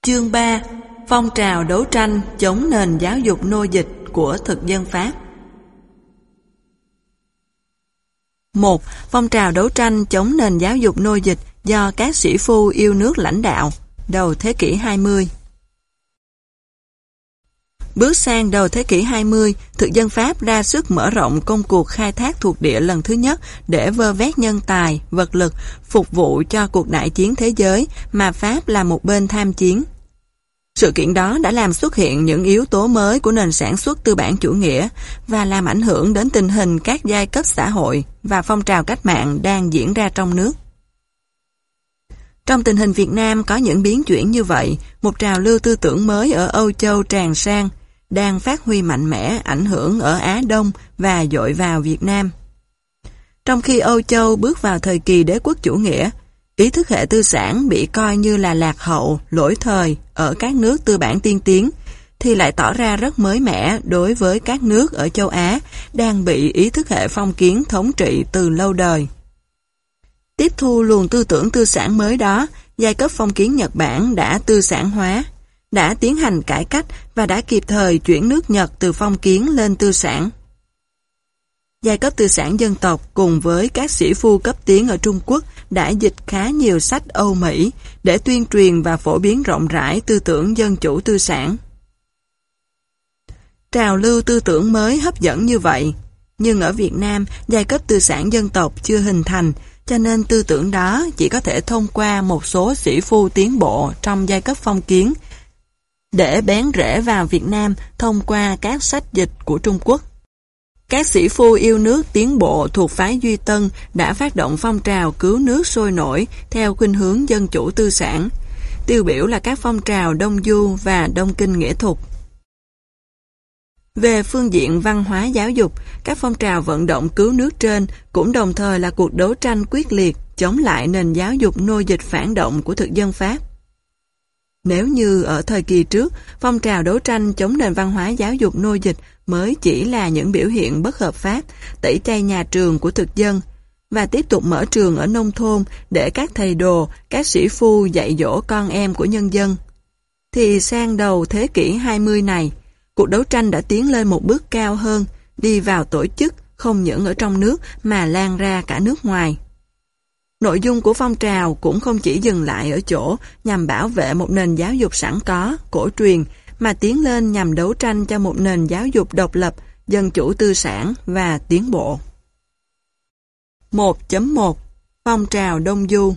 Chương 3. Phong trào đấu tranh chống nền giáo dục nô dịch của thực dân Pháp. 1. Phong trào đấu tranh chống nền giáo dục nô dịch do các sĩ phu yêu nước lãnh đạo, đầu thế kỷ 20. Bước sang đầu thế kỷ 20, thực dân Pháp ra sức mở rộng công cuộc khai thác thuộc địa lần thứ nhất để vơ vét nhân tài, vật lực, phục vụ cho cuộc đại chiến thế giới mà Pháp là một bên tham chiến. Sự kiện đó đã làm xuất hiện những yếu tố mới của nền sản xuất tư bản chủ nghĩa và làm ảnh hưởng đến tình hình các giai cấp xã hội và phong trào cách mạng đang diễn ra trong nước. Trong tình hình Việt Nam có những biến chuyển như vậy, một trào lưu tư tưởng mới ở Âu Châu tràn sang, đang phát huy mạnh mẽ ảnh hưởng ở Á Đông và dội vào Việt Nam. Trong khi Âu Châu bước vào thời kỳ đế quốc chủ nghĩa, ý thức hệ tư sản bị coi như là lạc hậu, lỗi thời ở các nước tư bản tiên tiến, thì lại tỏ ra rất mới mẻ đối với các nước ở châu Á đang bị ý thức hệ phong kiến thống trị từ lâu đời. Tiếp thu luồng tư tưởng tư sản mới đó, giai cấp phong kiến Nhật Bản đã tư sản hóa, đã tiến hành cải cách và đã kịp thời chuyển nước Nhật từ phong kiến lên tư sản. Giai cấp tư sản dân tộc cùng với các sĩ phu cấp tiến ở Trung Quốc đã dịch khá nhiều sách Âu Mỹ để tuyên truyền và phổ biến rộng rãi tư tưởng dân chủ tư sản. Trào lưu tư tưởng mới hấp dẫn như vậy, nhưng ở Việt Nam giai cấp tư sản dân tộc chưa hình thành, cho nên tư tưởng đó chỉ có thể thông qua một số sĩ phu tiến bộ trong giai cấp phong kiến để bén rễ vào Việt Nam thông qua các sách dịch của Trung Quốc. Các sĩ phu yêu nước tiến bộ thuộc phái Duy Tân đã phát động phong trào cứu nước sôi nổi theo khuynh hướng dân chủ tư sản, tiêu biểu là các phong trào Đông Du và Đông Kinh Nghĩa Thục. Về phương diện văn hóa giáo dục, các phong trào vận động cứu nước trên cũng đồng thời là cuộc đấu tranh quyết liệt chống lại nền giáo dục nô dịch phản động của thực dân Pháp. Nếu như ở thời kỳ trước, phong trào đấu tranh chống nền văn hóa giáo dục nô dịch mới chỉ là những biểu hiện bất hợp pháp, tẩy chay nhà trường của thực dân, và tiếp tục mở trường ở nông thôn để các thầy đồ, các sĩ phu dạy dỗ con em của nhân dân, thì sang đầu thế kỷ 20 này, cuộc đấu tranh đã tiến lên một bước cao hơn, đi vào tổ chức không những ở trong nước mà lan ra cả nước ngoài. Nội dung của phong trào cũng không chỉ dừng lại ở chỗ nhằm bảo vệ một nền giáo dục sẵn có, cổ truyền, mà tiến lên nhằm đấu tranh cho một nền giáo dục độc lập, dân chủ tư sản và tiến bộ. 1.1 Phong trào Đông Du.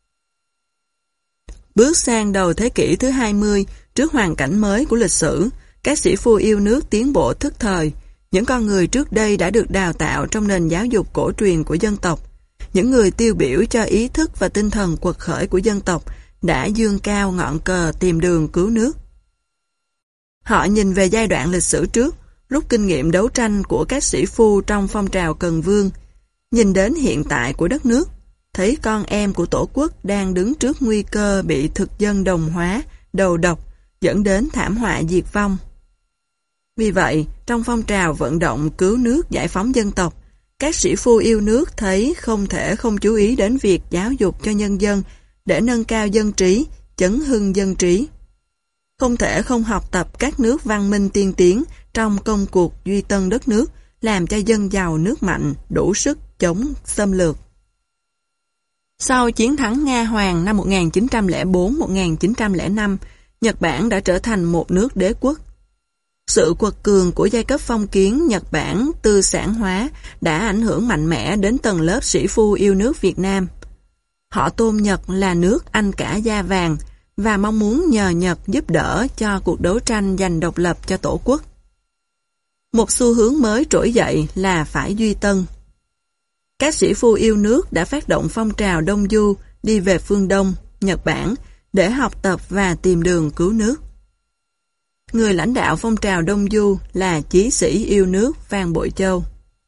Bước sang đầu thế kỷ thứ 20, trước hoàn cảnh mới của lịch sử, các sĩ phu yêu nước tiến bộ thức thời, những con người trước đây đã được đào tạo trong nền giáo dục cổ truyền của dân tộc, những người tiêu biểu cho ý thức và tinh thần quật khởi của dân tộc đã dương cao ngọn cờ tìm đường cứu nước. Họ nhìn về giai đoạn lịch sử trước, rút kinh nghiệm đấu tranh của các sĩ phu trong phong trào Cần Vương, nhìn đến hiện tại của đất nước, thấy con em của Tổ quốc đang đứng trước nguy cơ bị thực dân đồng hóa, đầu độc, dẫn đến thảm họa diệt vong. Vì vậy, trong phong trào vận động cứu nước giải phóng dân tộc, các sĩ phu yêu nước thấy không thể không chú ý đến việc giáo dục cho nhân dân để nâng cao dân trí, chấn hưng dân trí. Không thể không học tập các nước văn minh tiên tiến trong công cuộc duy tân đất nước, làm cho dân giàu nước mạnh, đủ sức chống xâm lược. Sau chiến thắng Nga Hoàng năm 1904-1905, Nhật Bản đã trở thành một nước đế quốc. Sự quật cường của giai cấp phong kiến Nhật Bản tư sản hóa đã ảnh hưởng mạnh mẽ đến tầng lớp sĩ phu yêu nước Việt Nam. Họ tôn Nhật là nước anh cả da vàng và mong muốn nhờ Nhật giúp đỡ cho cuộc đấu tranh giành độc lập cho Tổ quốc. Một xu hướng mới trỗi dậy là phái Duy Tân. Các sĩ phu yêu nước đã phát động phong trào Đông Du đi về phương Đông, Nhật Bản để học tập và tìm đường cứu nước. Người lãnh đạo phong trào Đông Du là chí sĩ yêu nước Phan Bội Châu.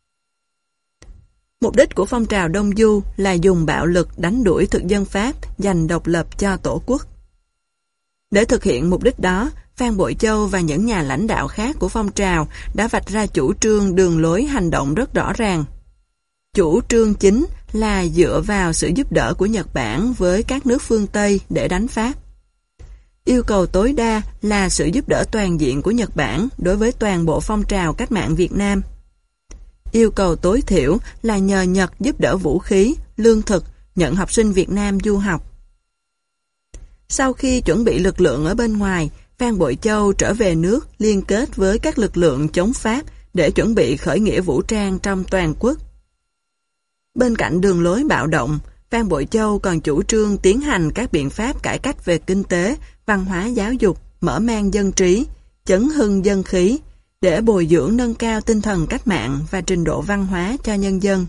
Mục đích của phong trào Đông Du là dùng bạo lực đánh đuổi thực dân Pháp giành độc lập cho Tổ quốc. Để thực hiện mục đích đó, Phan Bội Châu và những nhà lãnh đạo khác của phong trào đã vạch ra chủ trương đường lối hành động rất rõ ràng. Chủ trương chính là dựa vào sự giúp đỡ của Nhật Bản với các nước phương Tây để đánh Pháp. Yêu cầu tối đa là sự giúp đỡ toàn diện của Nhật Bản đối với toàn bộ phong trào cách mạng Việt Nam. Yêu cầu tối thiểu là nhờ Nhật giúp đỡ vũ khí, lương thực, nhận học sinh Việt Nam du học. Sau khi chuẩn bị lực lượng ở bên ngoài, Phan Bội Châu trở về nước liên kết với các lực lượng chống Pháp để chuẩn bị khởi nghĩa vũ trang trong toàn quốc. Bên cạnh đường lối bạo động, Phan Bội Châu còn chủ trương tiến hành các biện pháp cải cách về kinh tế, văn hóa giáo dục, mở mang dân trí, chấn hưng dân khí, để bồi dưỡng nâng cao tinh thần cách mạng và trình độ văn hóa cho nhân dân.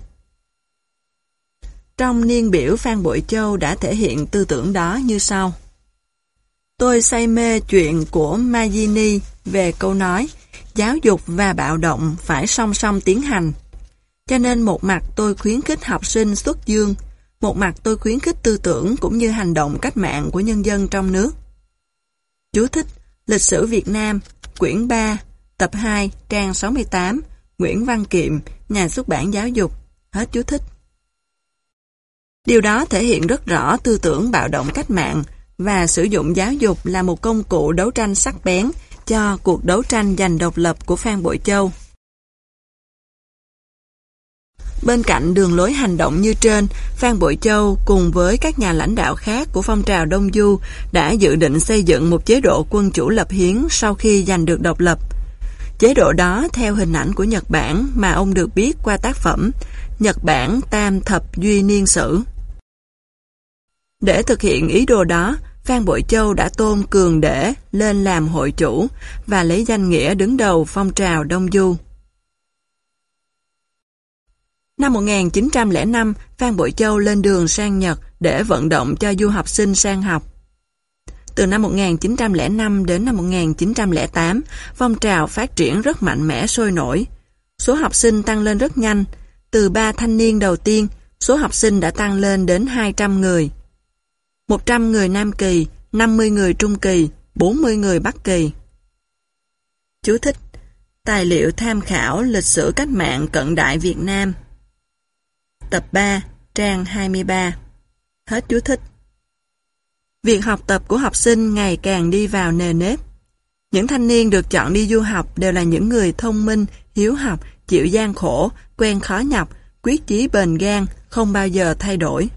Trong niên biểu, Phan Bội Châu đã thể hiện tư tưởng đó như sau. Tôi say mê chuyện của Maggini về câu nói giáo dục và bạo động phải song song tiến hành. Cho nên một mặt tôi khuyến khích học sinh xuất dương, một mặt tôi khuyến khích tư tưởng cũng như hành động cách mạng của nhân dân trong nước. Chú thích: Lịch sử Việt Nam, quyển 3, tập 2, trang 68, Nguyễn Văn Kiệm, nhà xuất bản giáo dục. Hết chú thích. Điều đó thể hiện rất rõ tư tưởng bạo động cách mạng và sử dụng giáo dục là một công cụ đấu tranh sắc bén cho cuộc đấu tranh giành độc lập của Phan Bội Châu. Bên cạnh đường lối hành động như trên, Phan Bội Châu cùng với các nhà lãnh đạo khác của phong trào Đông Du đã dự định xây dựng một chế độ quân chủ lập hiến sau khi giành được độc lập. Chế độ đó theo hình ảnh của Nhật Bản mà ông được biết qua tác phẩm Nhật Bản Tam Thập Duy Niên Sử. Để thực hiện ý đồ đó, Phan Bội Châu đã tôn Cường Để lên làm hội chủ và lấy danh nghĩa đứng đầu phong trào Đông Du. Năm 1905, Phan Bội Châu lên đường sang Nhật để vận động cho du học sinh sang học. Từ năm 1905 đến năm 1908, phong trào phát triển rất mạnh mẽ sôi nổi. Số học sinh tăng lên rất nhanh. Từ 3 thanh niên đầu tiên, số học sinh đã tăng lên đến 200 người. 100 người Nam Kỳ, 50 người Trung Kỳ, 40 người Bắc Kỳ. Chú thích: Tài liệu tham khảo lịch sử cách mạng cận đại Việt Nam. Tập 3, trang 23. Hết chú thích. Việc học tập của học sinh ngày càng đi vào nề nếp. Những thanh niên được chọn đi du học đều là những người thông minh, hiếu học, chịu gian khổ, quen khó nhọc, quyết chí bền gan, không bao giờ thay đổi.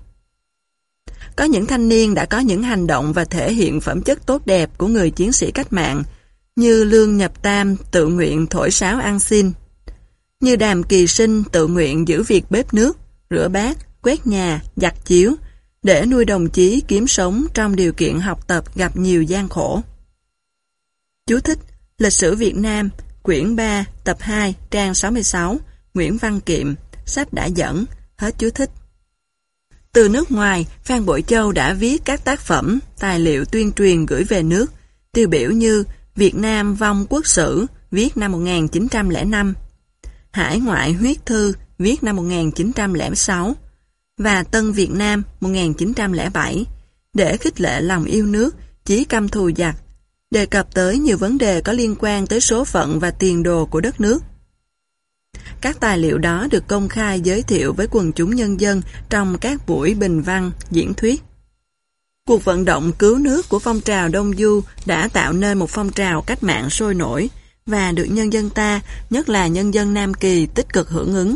Có những thanh niên đã có những hành động và thể hiện phẩm chất tốt đẹp của người chiến sĩ cách mạng, như Lương Nhập Tam tự nguyện thổi sáo ăn xin, như Đàm Kỳ Sinh tự nguyện giữ việc bếp nước, rửa bát, quét nhà, giặt chiếu, để nuôi đồng chí kiếm sống trong điều kiện học tập gặp nhiều gian khổ. Chú thích: Lịch sử Việt Nam, quyển 3, tập 2, trang 66, Nguyễn Văn Kiệm, sách đã dẫn. Hết chú thích. Từ nước ngoài, Phan Bội Châu đã viết các tác phẩm, tài liệu tuyên truyền gửi về nước, tiêu biểu như Việt Nam vong quốc sử, viết năm 1905, Hải ngoại huyết thư, viết năm 1906, và Tân Việt Nam 1907, để khích lệ lòng yêu nước, chí căm thù giặc, đề cập tới nhiều vấn đề có liên quan tới số phận và tiền đồ của đất nước. Các tài liệu đó được công khai giới thiệu với quần chúng nhân dân trong các buổi bình văn, diễn thuyết. Cuộc vận động cứu nước của phong trào Đông Du đã tạo nên một phong trào cách mạng sôi nổi và được nhân dân ta, nhất là nhân dân Nam Kỳ, tích cực hưởng ứng.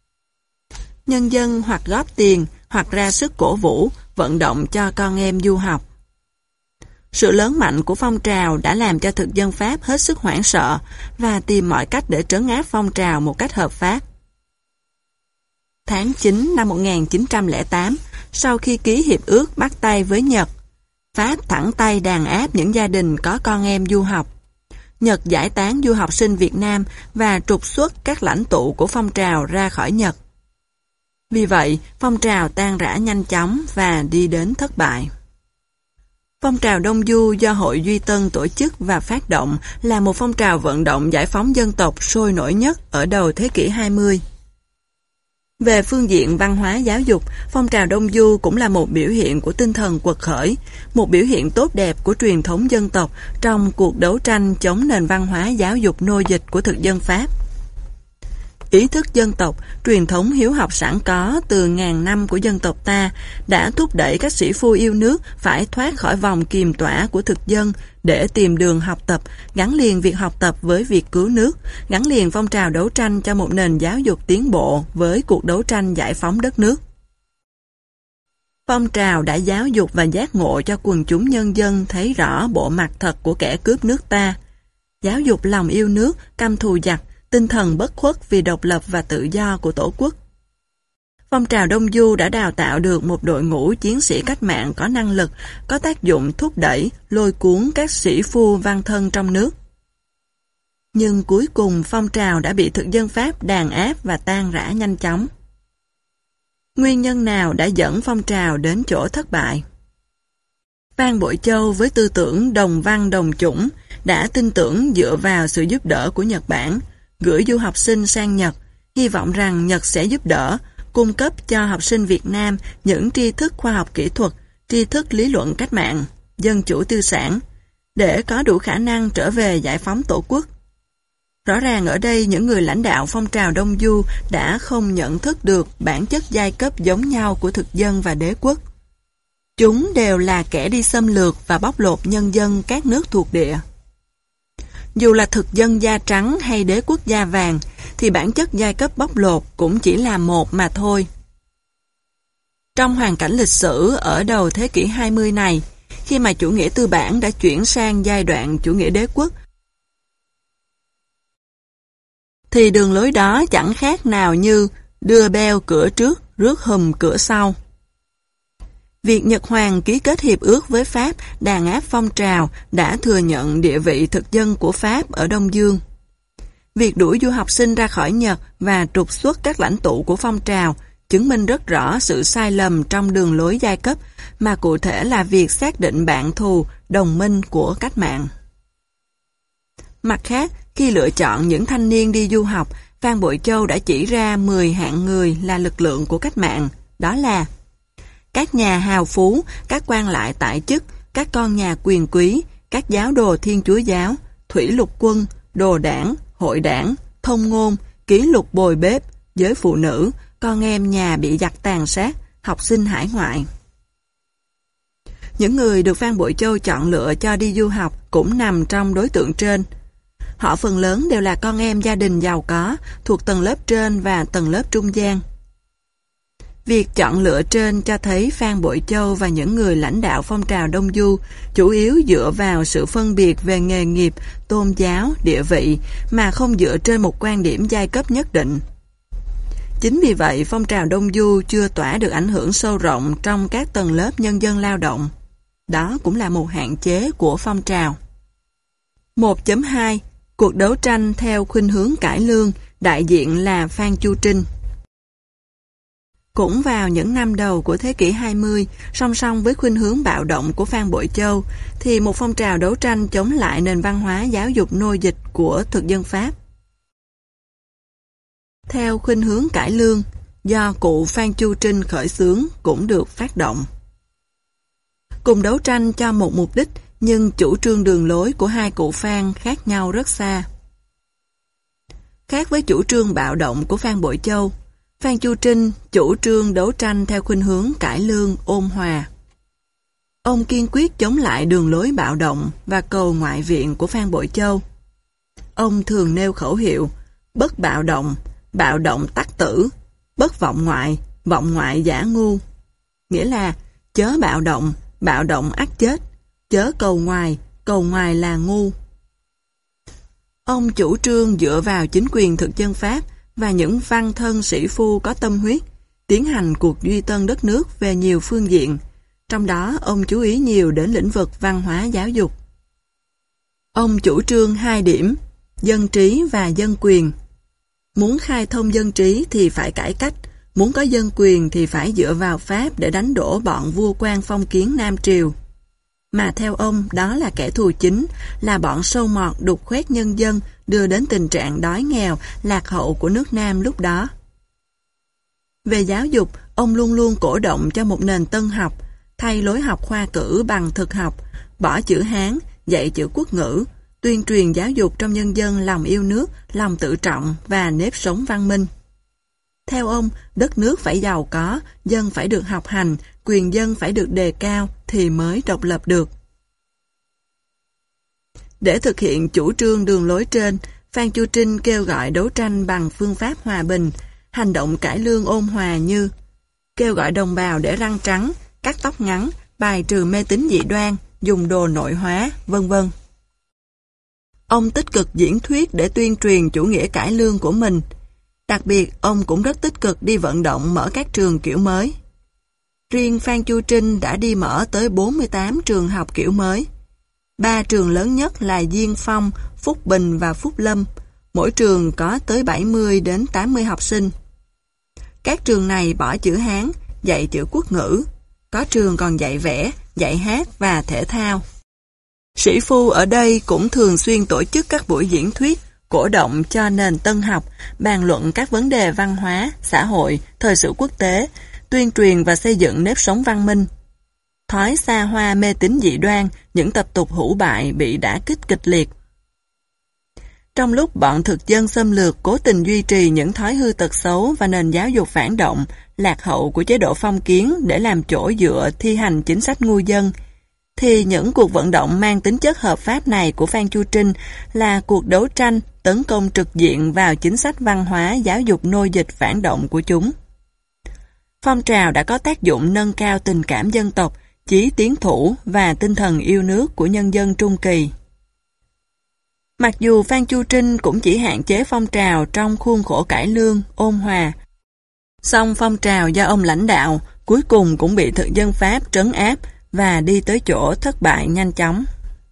Nhân dân hoặc góp tiền hoặc ra sức cổ vũ, vận động cho con em du học. Sự lớn mạnh của phong trào đã làm cho thực dân Pháp hết sức hoảng sợ và tìm mọi cách để trấn áp phong trào một cách hợp pháp. Tháng 9 năm 1908, sau khi ký hiệp ước bắt tay với Nhật, Pháp thẳng tay đàn áp những gia đình có con em du học. Nhật giải tán du học sinh Việt Nam và trục xuất các lãnh tụ của phong trào ra khỏi Nhật. Vì vậy, phong trào tan rã nhanh chóng và đi đến thất bại. Phong trào Đông Du do Hội Duy Tân tổ chức và phát động là một phong trào vận động giải phóng dân tộc sôi nổi nhất ở đầu thế kỷ 20. Về phương diện văn hóa giáo dục, phong trào Đông Du cũng là một biểu hiện của tinh thần quật khởi, một biểu hiện tốt đẹp của truyền thống dân tộc trong cuộc đấu tranh chống nền văn hóa giáo dục nô dịch của thực dân Pháp. Ý thức dân tộc, truyền thống hiếu học sẵn có từ ngàn năm của dân tộc ta đã thúc đẩy các sĩ phu yêu nước phải thoát khỏi vòng kiềm tỏa của thực dân để tìm đường học tập, gắn liền việc học tập với việc cứu nước, gắn liền phong trào đấu tranh cho một nền giáo dục tiến bộ với cuộc đấu tranh giải phóng đất nước. Phong trào đã giáo dục và giác ngộ cho quần chúng nhân dân thấy rõ bộ mặt thật của kẻ cướp nước ta, giáo dục lòng yêu nước, căm thù giặc, tinh thần bất khuất vì độc lập và tự do của Tổ quốc. Phong trào Đông Du đã đào tạo được một đội ngũ chiến sĩ cách mạng có năng lực, có tác dụng thúc đẩy, lôi cuốn các sĩ phu văn thân trong nước. Nhưng cuối cùng phong trào đã bị thực dân Pháp đàn áp và tan rã nhanh chóng. Nguyên nhân nào đã dẫn phong trào đến chỗ thất bại? Phan Bội Châu với tư tưởng đồng văn đồng chủng đã tin tưởng dựa vào sự giúp đỡ của Nhật Bản, gửi du học sinh sang Nhật, hy vọng rằng Nhật sẽ giúp đỡ, cung cấp cho học sinh Việt Nam những tri thức khoa học kỹ thuật, tri thức lý luận cách mạng, dân chủ tư sản, để có đủ khả năng trở về giải phóng Tổ quốc. Rõ ràng ở đây những người lãnh đạo phong trào Đông Du đã không nhận thức được bản chất giai cấp giống nhau của thực dân và đế quốc. Chúng đều là kẻ đi xâm lược và bóc lột nhân dân các nước thuộc địa. Dù là thực dân da trắng hay đế quốc da vàng, thì bản chất giai cấp bóc lột cũng chỉ là một mà thôi. Trong hoàn cảnh lịch sử ở đầu thế kỷ 20 này, khi mà chủ nghĩa tư bản đã chuyển sang giai đoạn chủ nghĩa đế quốc, thì đường lối đó chẳng khác nào như đưa beo cửa trước, rước hùm cửa sau. Việc Nhật Hoàng ký kết hiệp ước với Pháp đàn áp phong trào đã thừa nhận địa vị thực dân của Pháp ở Đông Dương. Việc đuổi du học sinh ra khỏi Nhật và trục xuất các lãnh tụ của phong trào chứng minh rất rõ sự sai lầm trong đường lối giai cấp, mà cụ thể là việc xác định bạn thù, đồng minh của cách mạng. Mặt khác, khi lựa chọn những thanh niên đi du học, Phan Bội Châu đã chỉ ra 10 hạng người là lực lượng của cách mạng, đó là các nhà hào phú, các quan lại tại chức, các con nhà quyền quý, các giáo đồ Thiên Chúa giáo, thủy lục quân, đồ đảng, hội đảng, thông ngôn, ký lục bồi bếp, giới phụ nữ, con em nhà bị giặc tàn sát, học sinh hải ngoại. Những người được Phan Bội Châu chọn lựa cho đi du học cũng nằm trong đối tượng trên. Họ phần lớn đều là con em gia đình giàu có, thuộc tầng lớp trên và tầng lớp trung gian. Việc chọn lựa trên cho thấy Phan Bội Châu và những người lãnh đạo phong trào Đông Du chủ yếu dựa vào sự phân biệt về nghề nghiệp, tôn giáo, địa vị, mà không dựa trên một quan điểm giai cấp nhất định. Chính vì vậy, phong trào Đông Du chưa tỏa được ảnh hưởng sâu rộng trong các tầng lớp nhân dân lao động. Đó cũng là một hạn chế của phong trào. 1.2. Cuộc đấu tranh theo khuynh hướng cải lương, đại diện là Phan Chu Trinh. Cũng vào những năm đầu của thế kỷ 20, song song với khuynh hướng bạo động của Phan Bội Châu, thì một phong trào đấu tranh chống lại nền văn hóa giáo dục nô dịch của thực dân Pháp. Theo khuynh hướng cải lương, do cụ Phan Chu Trinh khởi xướng cũng được phát động. Cùng đấu tranh cho một mục đích, nhưng chủ trương đường lối của hai cụ Phan khác nhau rất xa. Khác với chủ trương bạo động của Phan Bội Châu, Phan Chu Trinh chủ trương đấu tranh theo khuynh hướng cải lương ôn hòa. Ông kiên quyết chống lại đường lối bạo động và cầu ngoại viện của Phan Bội Châu. Ông thường nêu khẩu hiệu bất bạo động tắc tử, bất vọng ngoại giả ngu. Nghĩa là chớ bạo động ắt chết, chớ cầu ngoài là ngu. Ông chủ trương dựa vào chính quyền thực dân Pháp và những văn thân sĩ phu có tâm huyết, tiến hành cuộc duy tân đất nước về nhiều phương diện, trong đó ông chú ý nhiều đến lĩnh vực văn hóa giáo dục. Ông chủ trương hai điểm, dân trí và dân quyền. Muốn khai thông dân trí thì phải cải cách, muốn có dân quyền thì phải dựa vào Pháp để đánh đổ bọn vua quan phong kiến Nam Triều. Mà theo ông, đó là kẻ thù chính, là bọn sâu mọt đục khoét nhân dân, đưa đến tình trạng đói nghèo, lạc hậu của nước Nam lúc đó. Về giáo dục, ông luôn luôn cổ động cho một nền tân học, thay lối học khoa cử bằng thực học, bỏ chữ Hán, dạy chữ quốc ngữ, tuyên truyền giáo dục trong nhân dân lòng yêu nước, lòng tự trọng và nếp sống văn minh. Theo ông, đất nước phải giàu có, dân phải được học hành, quyền dân phải được đề cao thì mới độc lập được. Để thực hiện chủ trương đường lối trên, Phan Chu Trinh kêu gọi đấu tranh bằng phương pháp hòa bình, hành động cải lương ôn hòa như kêu gọi đồng bào để răng trắng, cắt tóc ngắn, bài trừ mê tín dị đoan, dùng đồ nội hóa, vân vân. Ông tích cực diễn thuyết để tuyên truyền chủ nghĩa cải lương của mình. Đặc biệt, ông cũng rất tích cực đi vận động mở các trường kiểu mới. Riêng Phan Chu Trinh đã đi mở tới 48 trường học kiểu mới. 3 trường lớn nhất là Diên Phong, Phúc Bình và Phúc Lâm. Mỗi trường có tới 70 đến 80 học sinh. Các trường này bỏ chữ Hán, dạy chữ quốc ngữ. Có trường còn dạy vẽ, dạy hát và thể thao. Sĩ phu ở đây cũng thường xuyên tổ chức các buổi diễn thuyết, cổ động cho nền tân học, bàn luận các vấn đề văn hóa, xã hội, thời sự quốc tế, tuyên truyền và xây dựng nếp sống văn minh. Thói xa hoa mê tín dị đoan, những tập tục hủ bại bị đả kích kịch liệt. Trong lúc bọn thực dân xâm lược cố tình duy trì những thói hư tật xấu và nền giáo dục phản động, lạc hậu của chế độ phong kiến để làm chỗ dựa thi hành chính sách ngu dân, thì những cuộc vận động mang tính chất hợp pháp này của Phan Chu Trinh là cuộc đấu tranh tấn công trực diện vào chính sách văn hóa giáo dục nô dịch phản động của chúng. Phong trào đã có tác dụng nâng cao tình cảm dân tộc, chí tiến thủ và tinh thần yêu nước của nhân dân Trung Kỳ. Mặc dù Phan Chu Trinh cũng chỉ hạn chế phong trào trong khuôn khổ cải lương, ôn hòa, song phong trào do ông lãnh đạo cuối cùng cũng bị thực dân Pháp trấn áp và đi tới chỗ thất bại nhanh chóng.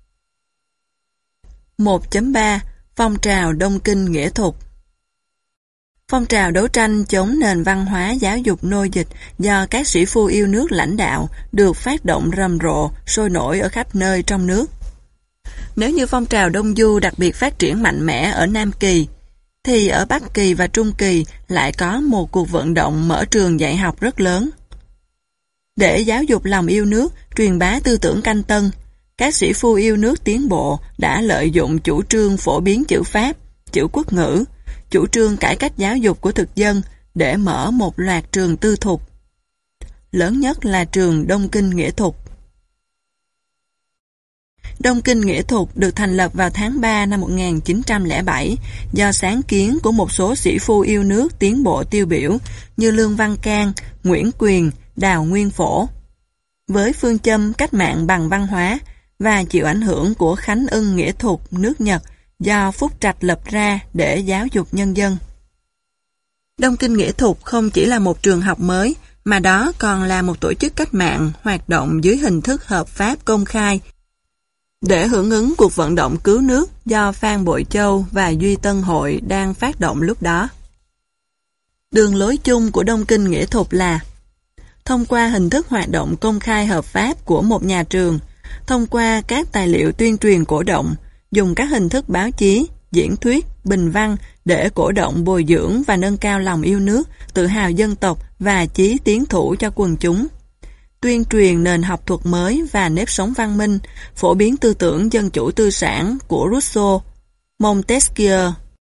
1.3 Phong trào Đông Kinh Nghĩa Thục. Phong trào đấu tranh chống nền văn hóa giáo dục nô dịch do các sĩ phu yêu nước lãnh đạo được phát động rầm rộ, sôi nổi ở khắp nơi trong nước. Nếu như phong trào Đông Du đặc biệt phát triển mạnh mẽ ở Nam Kỳ, thì ở Bắc Kỳ và Trung Kỳ lại có một cuộc vận động mở trường dạy học rất lớn. Để giáo dục lòng yêu nước, truyền bá tư tưởng canh tân, các sĩ phu yêu nước tiến bộ đã lợi dụng chủ trương phổ biến chữ Pháp, chữ quốc ngữ, chủ trương cải cách giáo dục của thực dân để mở một loạt trường tư thục. Lớn nhất là trường Đông Kinh Nghĩa Thục. Đông Kinh Nghĩa Thục được thành lập vào tháng 3 năm 1907 do sáng kiến của một số sĩ phu yêu nước tiến bộ tiêu biểu như Lương Văn Can, Nguyễn Quyền, Đào Nguyên Phổ. Với phương châm cách mạng bằng văn hóa và chịu ảnh hưởng của Khánh Ưng Nghĩa Thục nước Nhật do Phúc Trạch lập ra để giáo dục nhân dân. Đông Kinh Nghĩa Thục không chỉ là một trường học mới, mà đó còn là một tổ chức cách mạng hoạt động dưới hình thức hợp pháp công khai để hưởng ứng cuộc vận động cứu nước do Phan Bội Châu và Duy Tân Hội đang phát động lúc đó. Đường lối chung của Đông Kinh Nghĩa Thục là thông qua hình thức hoạt động công khai hợp pháp của một nhà trường, thông qua các tài liệu tuyên truyền cổ động, dùng các hình thức báo chí, diễn thuyết, bình văn để cổ động bồi dưỡng và nâng cao lòng yêu nước, tự hào dân tộc và chí tiến thủ cho quần chúng. Tuyên truyền nền học thuật mới và nếp sống văn minh, phổ biến tư tưởng dân chủ tư sản của Rousseau, Montesquieu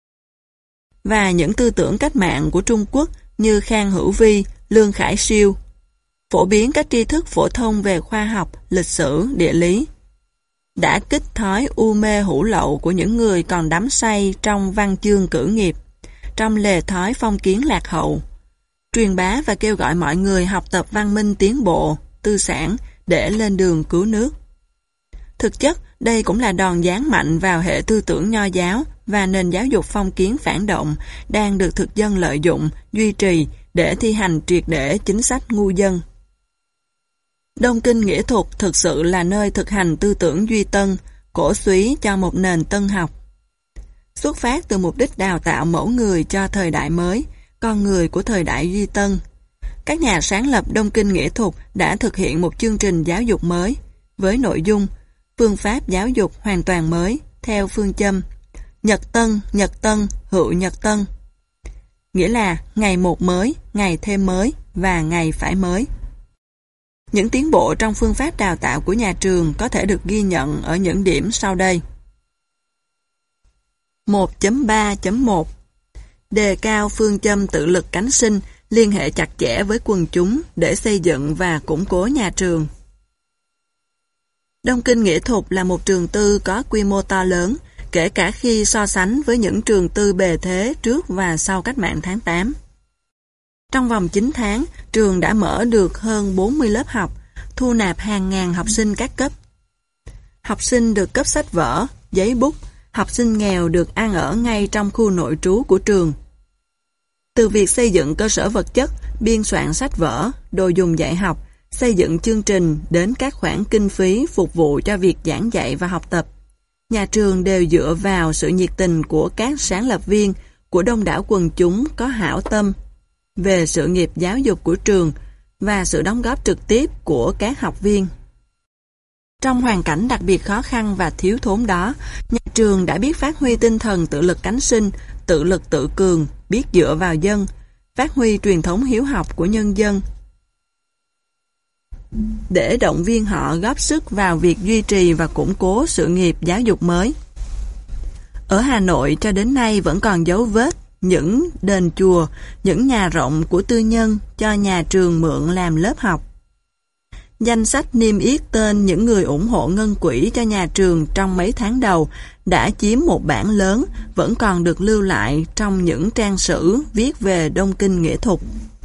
và những tư tưởng cách mạng của Trung Quốc như Khang Hữu Vi, Lương Khải Siêu, phổ biến các tri thức phổ thông về khoa học, lịch sử, địa lý, đã kích thói u mê hủ lậu của những người còn đắm say trong văn chương cử nghiệp, trong lề thói phong kiến lạc hậu, truyền bá và kêu gọi mọi người học tập văn minh tiến bộ, tư sản để lên đường cứu nước. Thực chất, đây cũng là đòn giáng mạnh vào hệ tư tưởng nho giáo và nền giáo dục phong kiến phản động đang được thực dân lợi dụng, duy trì để thi hành triệt để chính sách ngu dân. Đông Kinh Nghĩa Thục thực sự là nơi thực hành tư tưởng duy tân, cổ súy cho một nền tân học. Xuất phát từ mục đích đào tạo mẫu người cho thời đại mới, con người của thời đại duy tân, các nhà sáng lập Đông Kinh Nghĩa Thục đã thực hiện một chương trình giáo dục mới, với nội dung, phương pháp giáo dục hoàn toàn mới, theo phương châm Nhật Tân, Hữu Nhật Tân. Nghĩa là ngày một mới, ngày thêm mới và ngày phải mới. Những tiến bộ trong phương pháp đào tạo của nhà trường có thể được ghi nhận ở những điểm sau đây. 1.3.1 Đề cao phương châm tự lực cánh sinh, liên hệ chặt chẽ với quần chúng để xây dựng và củng cố nhà trường. Đông Kinh Nghĩa Thục là một trường tư có quy mô to lớn, kể cả khi so sánh với những trường tư bề thế trước và sau cách mạng tháng 8. Trong vòng 9 tháng, trường đã mở được hơn 40 lớp học, thu nạp hàng ngàn học sinh các cấp. Học sinh được cấp sách vở, giấy bút, học sinh nghèo được ăn ở ngay trong khu nội trú của trường. Từ việc xây dựng cơ sở vật chất, biên soạn sách vở, đồ dùng dạy học, xây dựng chương trình đến các khoản kinh phí phục vụ cho việc giảng dạy và học tập, nhà trường đều dựa vào sự nhiệt tình của các sáng lập viên, của đông đảo quần chúng có hảo tâm về sự nghiệp giáo dục của trường và sự đóng góp trực tiếp của các học viên. Trong hoàn cảnh đặc biệt khó khăn và thiếu thốn đó, nhà trường đã biết phát huy tinh thần tự lực cánh sinh, tự lực tự cường, biết dựa vào dân, phát huy truyền thống hiếu học của nhân dân, để động viên họ góp sức vào việc duy trì và củng cố sự nghiệp giáo dục mới. Ở Hà Nội cho đến nay vẫn còn dấu vết những đền chùa, những nhà rộng của tư nhân cho nhà trường mượn làm lớp học. Danh sách niêm yết tên những người ủng hộ ngân quỹ cho nhà trường trong mấy tháng đầu đã chiếm một bảng lớn, vẫn còn được lưu lại trong những trang sử viết về Đông Kinh Nghĩa Thục.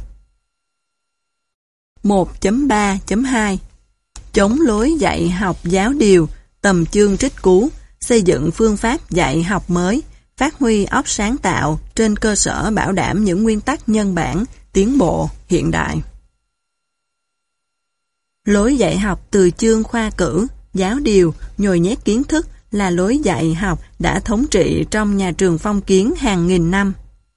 1.3.2 Chống lối dạy học giáo điều, tầm chương trích cú, xây dựng phương pháp dạy học mới, phát huy óc sáng tạo trên cơ sở bảo đảm những nguyên tắc nhân bản, tiến bộ, hiện đại. Lối dạy học từ chương khoa cử, giáo điều, nhồi nhét kiến thức là lối dạy học đã thống trị trong nhà trường phong kiến hàng nghìn năm.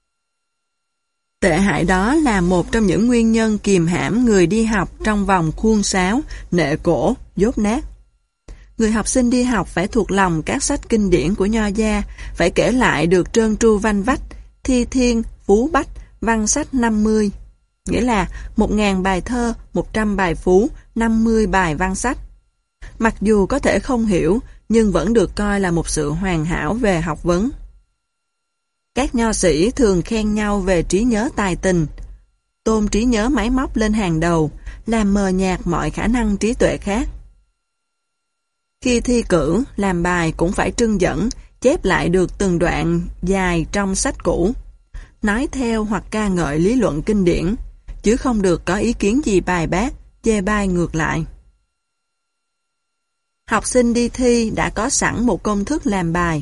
Tệ hại đó là một trong những nguyên nhân kìm hãm người đi học trong vòng khuôn sáo, nệ cổ, dốt nát. Người học sinh đi học phải thuộc lòng các sách kinh điển của Nho gia, phải kể lại được trơn tru văn vách, thi thiên, phú bách, văn sách 50. Nghĩa là 1.000 bài thơ, 100 bài phú, 50 bài văn sách. Mặc dù có thể không hiểu, nhưng vẫn được coi là một sự hoàn hảo về học vấn. Các nho sĩ thường khen nhau về trí nhớ tài tình, tôn trí nhớ máy móc lên hàng đầu, làm mờ nhạt mọi khả năng trí tuệ khác. Khi thi cử, làm bài cũng phải trưng dẫn, chép lại được từng đoạn dài trong sách cũ, nói theo hoặc ca ngợi lý luận kinh điển, chứ không được có ý kiến gì bài bác, chê bai ngược lại. Học sinh đi thi đã có sẵn một công thức làm bài.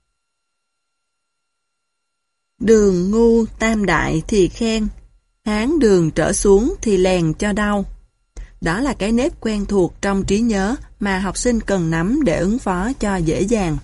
Đường ngu tam đại thì khen, hán đường trở xuống thì lèn cho đau. Đó là cái nếp quen thuộc trong trí nhớ mà học sinh cần nắm để ứng phó cho dễ dàng.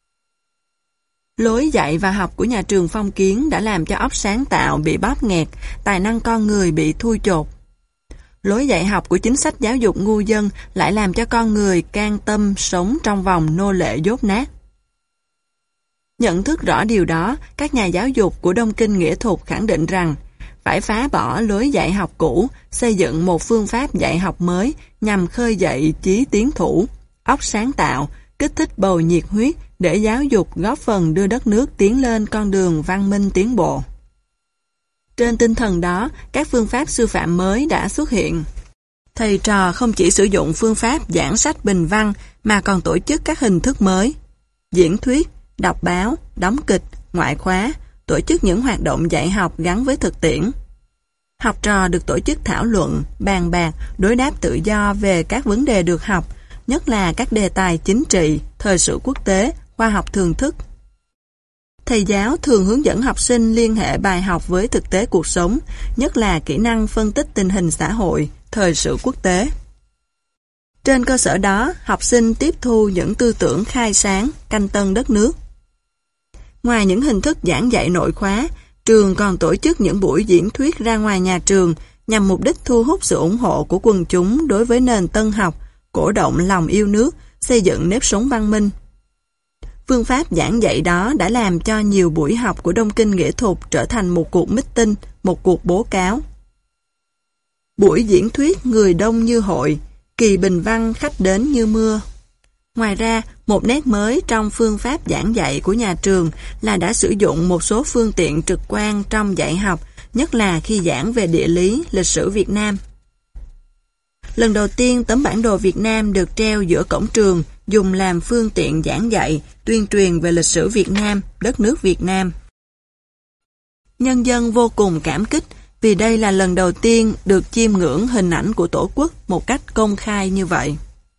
Lối dạy và học của nhà trường phong kiến đã làm cho óc sáng tạo bị bóp nghẹt, tài năng con người bị thui chột. Lối dạy học của chính sách giáo dục ngu dân lại làm cho con người can tâm sống trong vòng nô lệ dốt nát. Nhận thức rõ điều đó, các nhà giáo dục của Đông Kinh Nghĩa Thục khẳng định rằng phải phá bỏ lối dạy học cũ, xây dựng một phương pháp dạy học mới nhằm khơi dậy chí tiến thủ, óc sáng tạo, kích thích bầu nhiệt huyết để giáo dục góp phần đưa đất nước tiến lên con đường văn minh tiến bộ. Trên tinh thần đó, các phương pháp sư phạm mới đã xuất hiện. Thầy trò không chỉ sử dụng phương pháp giảng sách bình văn mà còn tổ chức các hình thức mới, diễn thuyết, đọc báo, đóng kịch, ngoại khóa, tổ chức những hoạt động dạy học gắn với thực tiễn. Học trò được tổ chức thảo luận, bàn bạc, đối đáp tự do về các vấn đề được học, nhất là các đề tài chính trị, thời sự quốc tế, khoa học thường thức. Thầy giáo thường hướng dẫn học sinh liên hệ bài học với thực tế cuộc sống, nhất là kỹ năng phân tích tình hình xã hội, thời sự quốc tế. Trên cơ sở đó, học sinh tiếp thu những tư tưởng khai sáng, canh tân đất nước. Ngoài những hình thức giảng dạy nội khóa, trường còn tổ chức những buổi diễn thuyết ra ngoài nhà trường nhằm mục đích thu hút sự ủng hộ của quần chúng đối với nền tân học, cổ động lòng yêu nước, xây dựng nếp sống văn minh. Phương pháp giảng dạy đó đã làm cho nhiều buổi học của Đông Kinh Nghĩa Thục trở thành một cuộc meeting, một cuộc bố cáo. Buổi diễn thuyết người đông như hội, kỳ bình văn khách đến như mưa. Ngoài ra, một nét mới trong phương pháp giảng dạy của nhà trường là đã sử dụng một số phương tiện trực quan trong dạy học, nhất là khi giảng về địa lý, lịch sử Việt Nam. Lần đầu tiên, tấm bản đồ Việt Nam được treo giữa cổng trường, dùng làm phương tiện giảng dạy, tuyên truyền về lịch sử Việt Nam, đất nước Việt Nam. Nhân dân vô cùng cảm kích vì đây là lần đầu tiên được chiêm ngưỡng hình ảnh của Tổ quốc một cách công khai như vậy.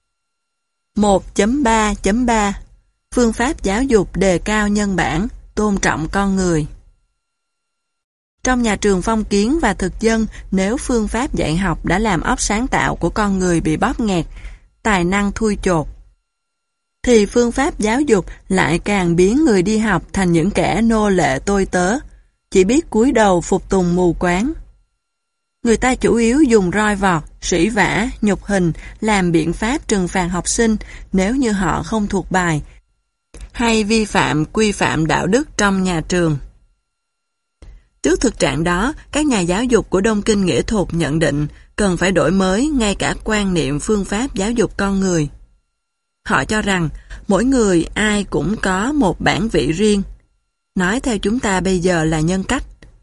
1.3.3 Phương pháp giáo dục đề cao nhân bản, tôn trọng con người. Trong nhà trường phong kiến và thực dân, nếu phương pháp dạy học đã làm óc sáng tạo của con người bị bóp nghẹt, tài năng thui chột, thì phương pháp giáo dục lại càng biến người đi học thành những kẻ nô lệ tôi tớ, chỉ biết cúi đầu phục tùng mù quáng. Người ta chủ yếu dùng roi vọt, sỉ vả, nhục hình làm biện pháp trừng phạt học sinh nếu như họ không thuộc bài hay vi phạm quy phạm đạo đức trong nhà trường. Trước thực trạng đó, các nhà giáo dục của Đông Kinh Nghĩa Thục nhận định cần phải đổi mới ngay cả quan niệm phương pháp giáo dục con người. Họ cho rằng mỗi người ai cũng có một bản vị riêng, nói theo chúng ta bây giờ là nhân cách,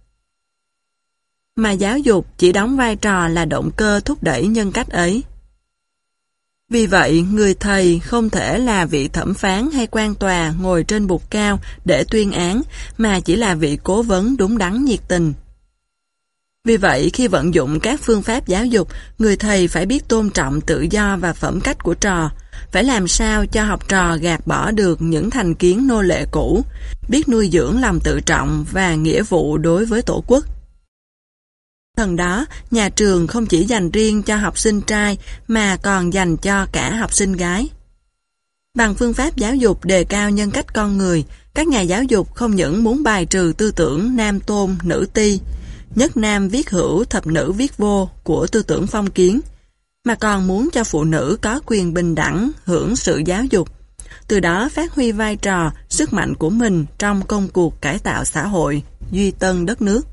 mà giáo dục chỉ đóng vai trò là động cơ thúc đẩy nhân cách ấy. Vì vậy, người thầy không thể là vị thẩm phán hay quan tòa ngồi trên bục cao để tuyên án, mà chỉ là vị cố vấn đúng đắn nhiệt tình. Vì vậy, khi vận dụng các phương pháp giáo dục, người thầy phải biết tôn trọng tự do và phẩm cách của trò, phải làm sao cho học trò gạt bỏ được những thành kiến nô lệ cũ, biết nuôi dưỡng lòng tự trọng và nghĩa vụ đối với Tổ quốc. Thần đó, nhà trường không chỉ dành riêng cho học sinh trai mà còn dành cho cả học sinh gái. Bằng phương pháp giáo dục đề cao nhân cách con người, các nhà giáo dục không những muốn bài trừ tư tưởng nam tôn, nữ ti, nhất nam viết hữu, thập nữ viết vô của tư tưởng phong kiến, mà còn muốn cho phụ nữ có quyền bình đẳng hưởng sự giáo dục, từ đó phát huy vai trò, sức mạnh của mình trong công cuộc cải tạo xã hội, duy tân đất nước.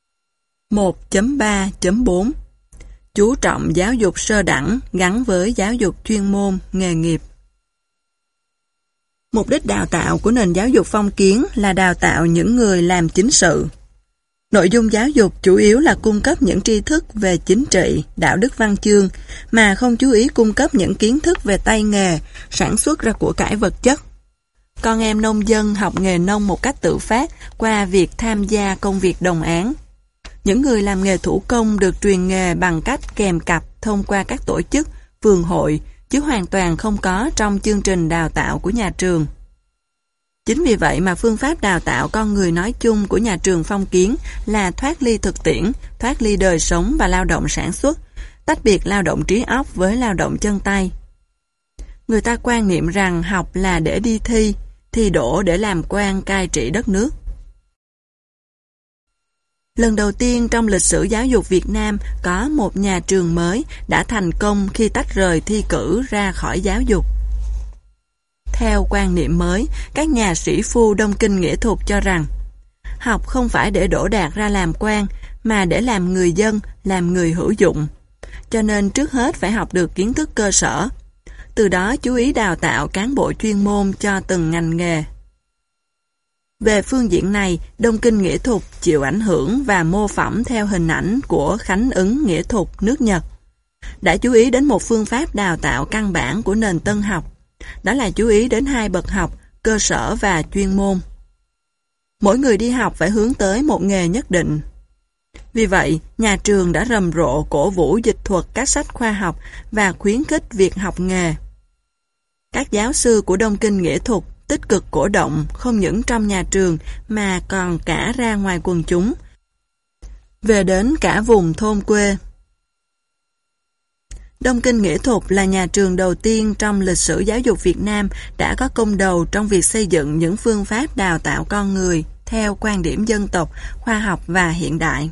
1.3.4 Chú trọng giáo dục sơ đẳng gắn với giáo dục chuyên môn, nghề nghiệp. Mục đích đào tạo của nền giáo dục phong kiến là đào tạo những người làm chính sự. Nội dung giáo dục chủ yếu là cung cấp những tri thức về chính trị, đạo đức văn chương, mà không chú ý cung cấp những kiến thức về tay nghề, sản xuất ra của cải vật chất. Con em nông dân học nghề nông một cách tự phát qua việc tham gia công việc đồng áng. Những người làm nghề thủ công được truyền nghề bằng cách kèm cặp thông qua các tổ chức, phường hội, chứ hoàn toàn không có trong chương trình đào tạo của nhà trường. Chính vì vậy mà phương pháp đào tạo con người nói chung của nhà trường phong kiến là thoát ly thực tiễn, thoát ly đời sống và lao động sản xuất, tách biệt lao động trí óc với lao động chân tay. Người ta quan niệm rằng học là để đi thi đỗ để làm quan cai trị đất nước. Lần đầu tiên trong lịch sử giáo dục Việt Nam có một nhà trường mới đã thành công khi tách rời thi cử ra khỏi giáo dục. Theo quan niệm mới, các nhà sĩ phu Đông Kinh Nghĩa Thục cho rằng học không phải để đỗ đạt ra làm quan, mà để làm người dân, làm người hữu dụng. Cho nên trước hết phải học được kiến thức cơ sở. Từ đó chú ý đào tạo cán bộ chuyên môn cho từng ngành nghề. Về phương diện này, Đông Kinh Nghĩa Thục chịu ảnh hưởng và mô phỏng theo hình ảnh của Khánh Ứng Nghĩa Thục nước Nhật. Đã chú ý đến một phương pháp đào tạo căn bản của nền tân học, đó là chú ý đến hai bậc học, cơ sở và chuyên môn. Mỗi người đi học phải hướng tới một nghề nhất định. Vì vậy, nhà trường đã rầm rộ cổ vũ dịch thuật các sách khoa học và khuyến khích việc học nghề. Các giáo sư của Đông Kinh Nghĩa Thục tích cực cổ động không những trong nhà trường mà còn cả ra ngoài quần chúng, về đến cả vùng thôn quê. Đông Kinh Nghĩa Thục là nhà trường đầu tiên trong lịch sử giáo dục Việt Nam đã có công đầu trong việc xây dựng những phương pháp đào tạo con người theo quan điểm dân tộc, khoa học và hiện đại.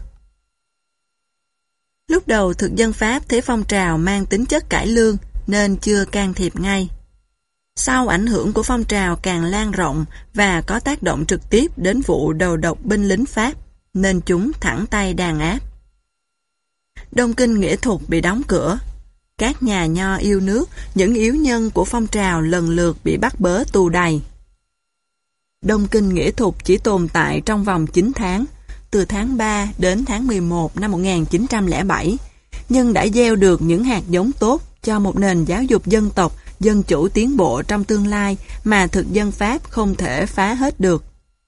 Lúc đầu thực dân Pháp thấy phong trào mang tính chất cải lương nên chưa can thiệp ngay. Sau ảnh hưởng của phong trào càng lan rộng và có tác động trực tiếp đến vụ đầu độc binh lính Pháp, nên chúng thẳng tay đàn áp. Đông Kinh Nghĩa Thục bị đóng cửa. Các nhà nho yêu nước, những yếu nhân của phong trào lần lượt bị bắt bớ tù đày. Đông Kinh Nghĩa Thục chỉ tồn tại trong vòng 9 tháng, từ tháng 3 đến tháng 11 năm 1907, nhưng đã gieo được những hạt giống tốt cho một nền giáo dục dân tộc, dân chủ tiến bộ trong tương lai mà thực dân Pháp không thể phá hết được.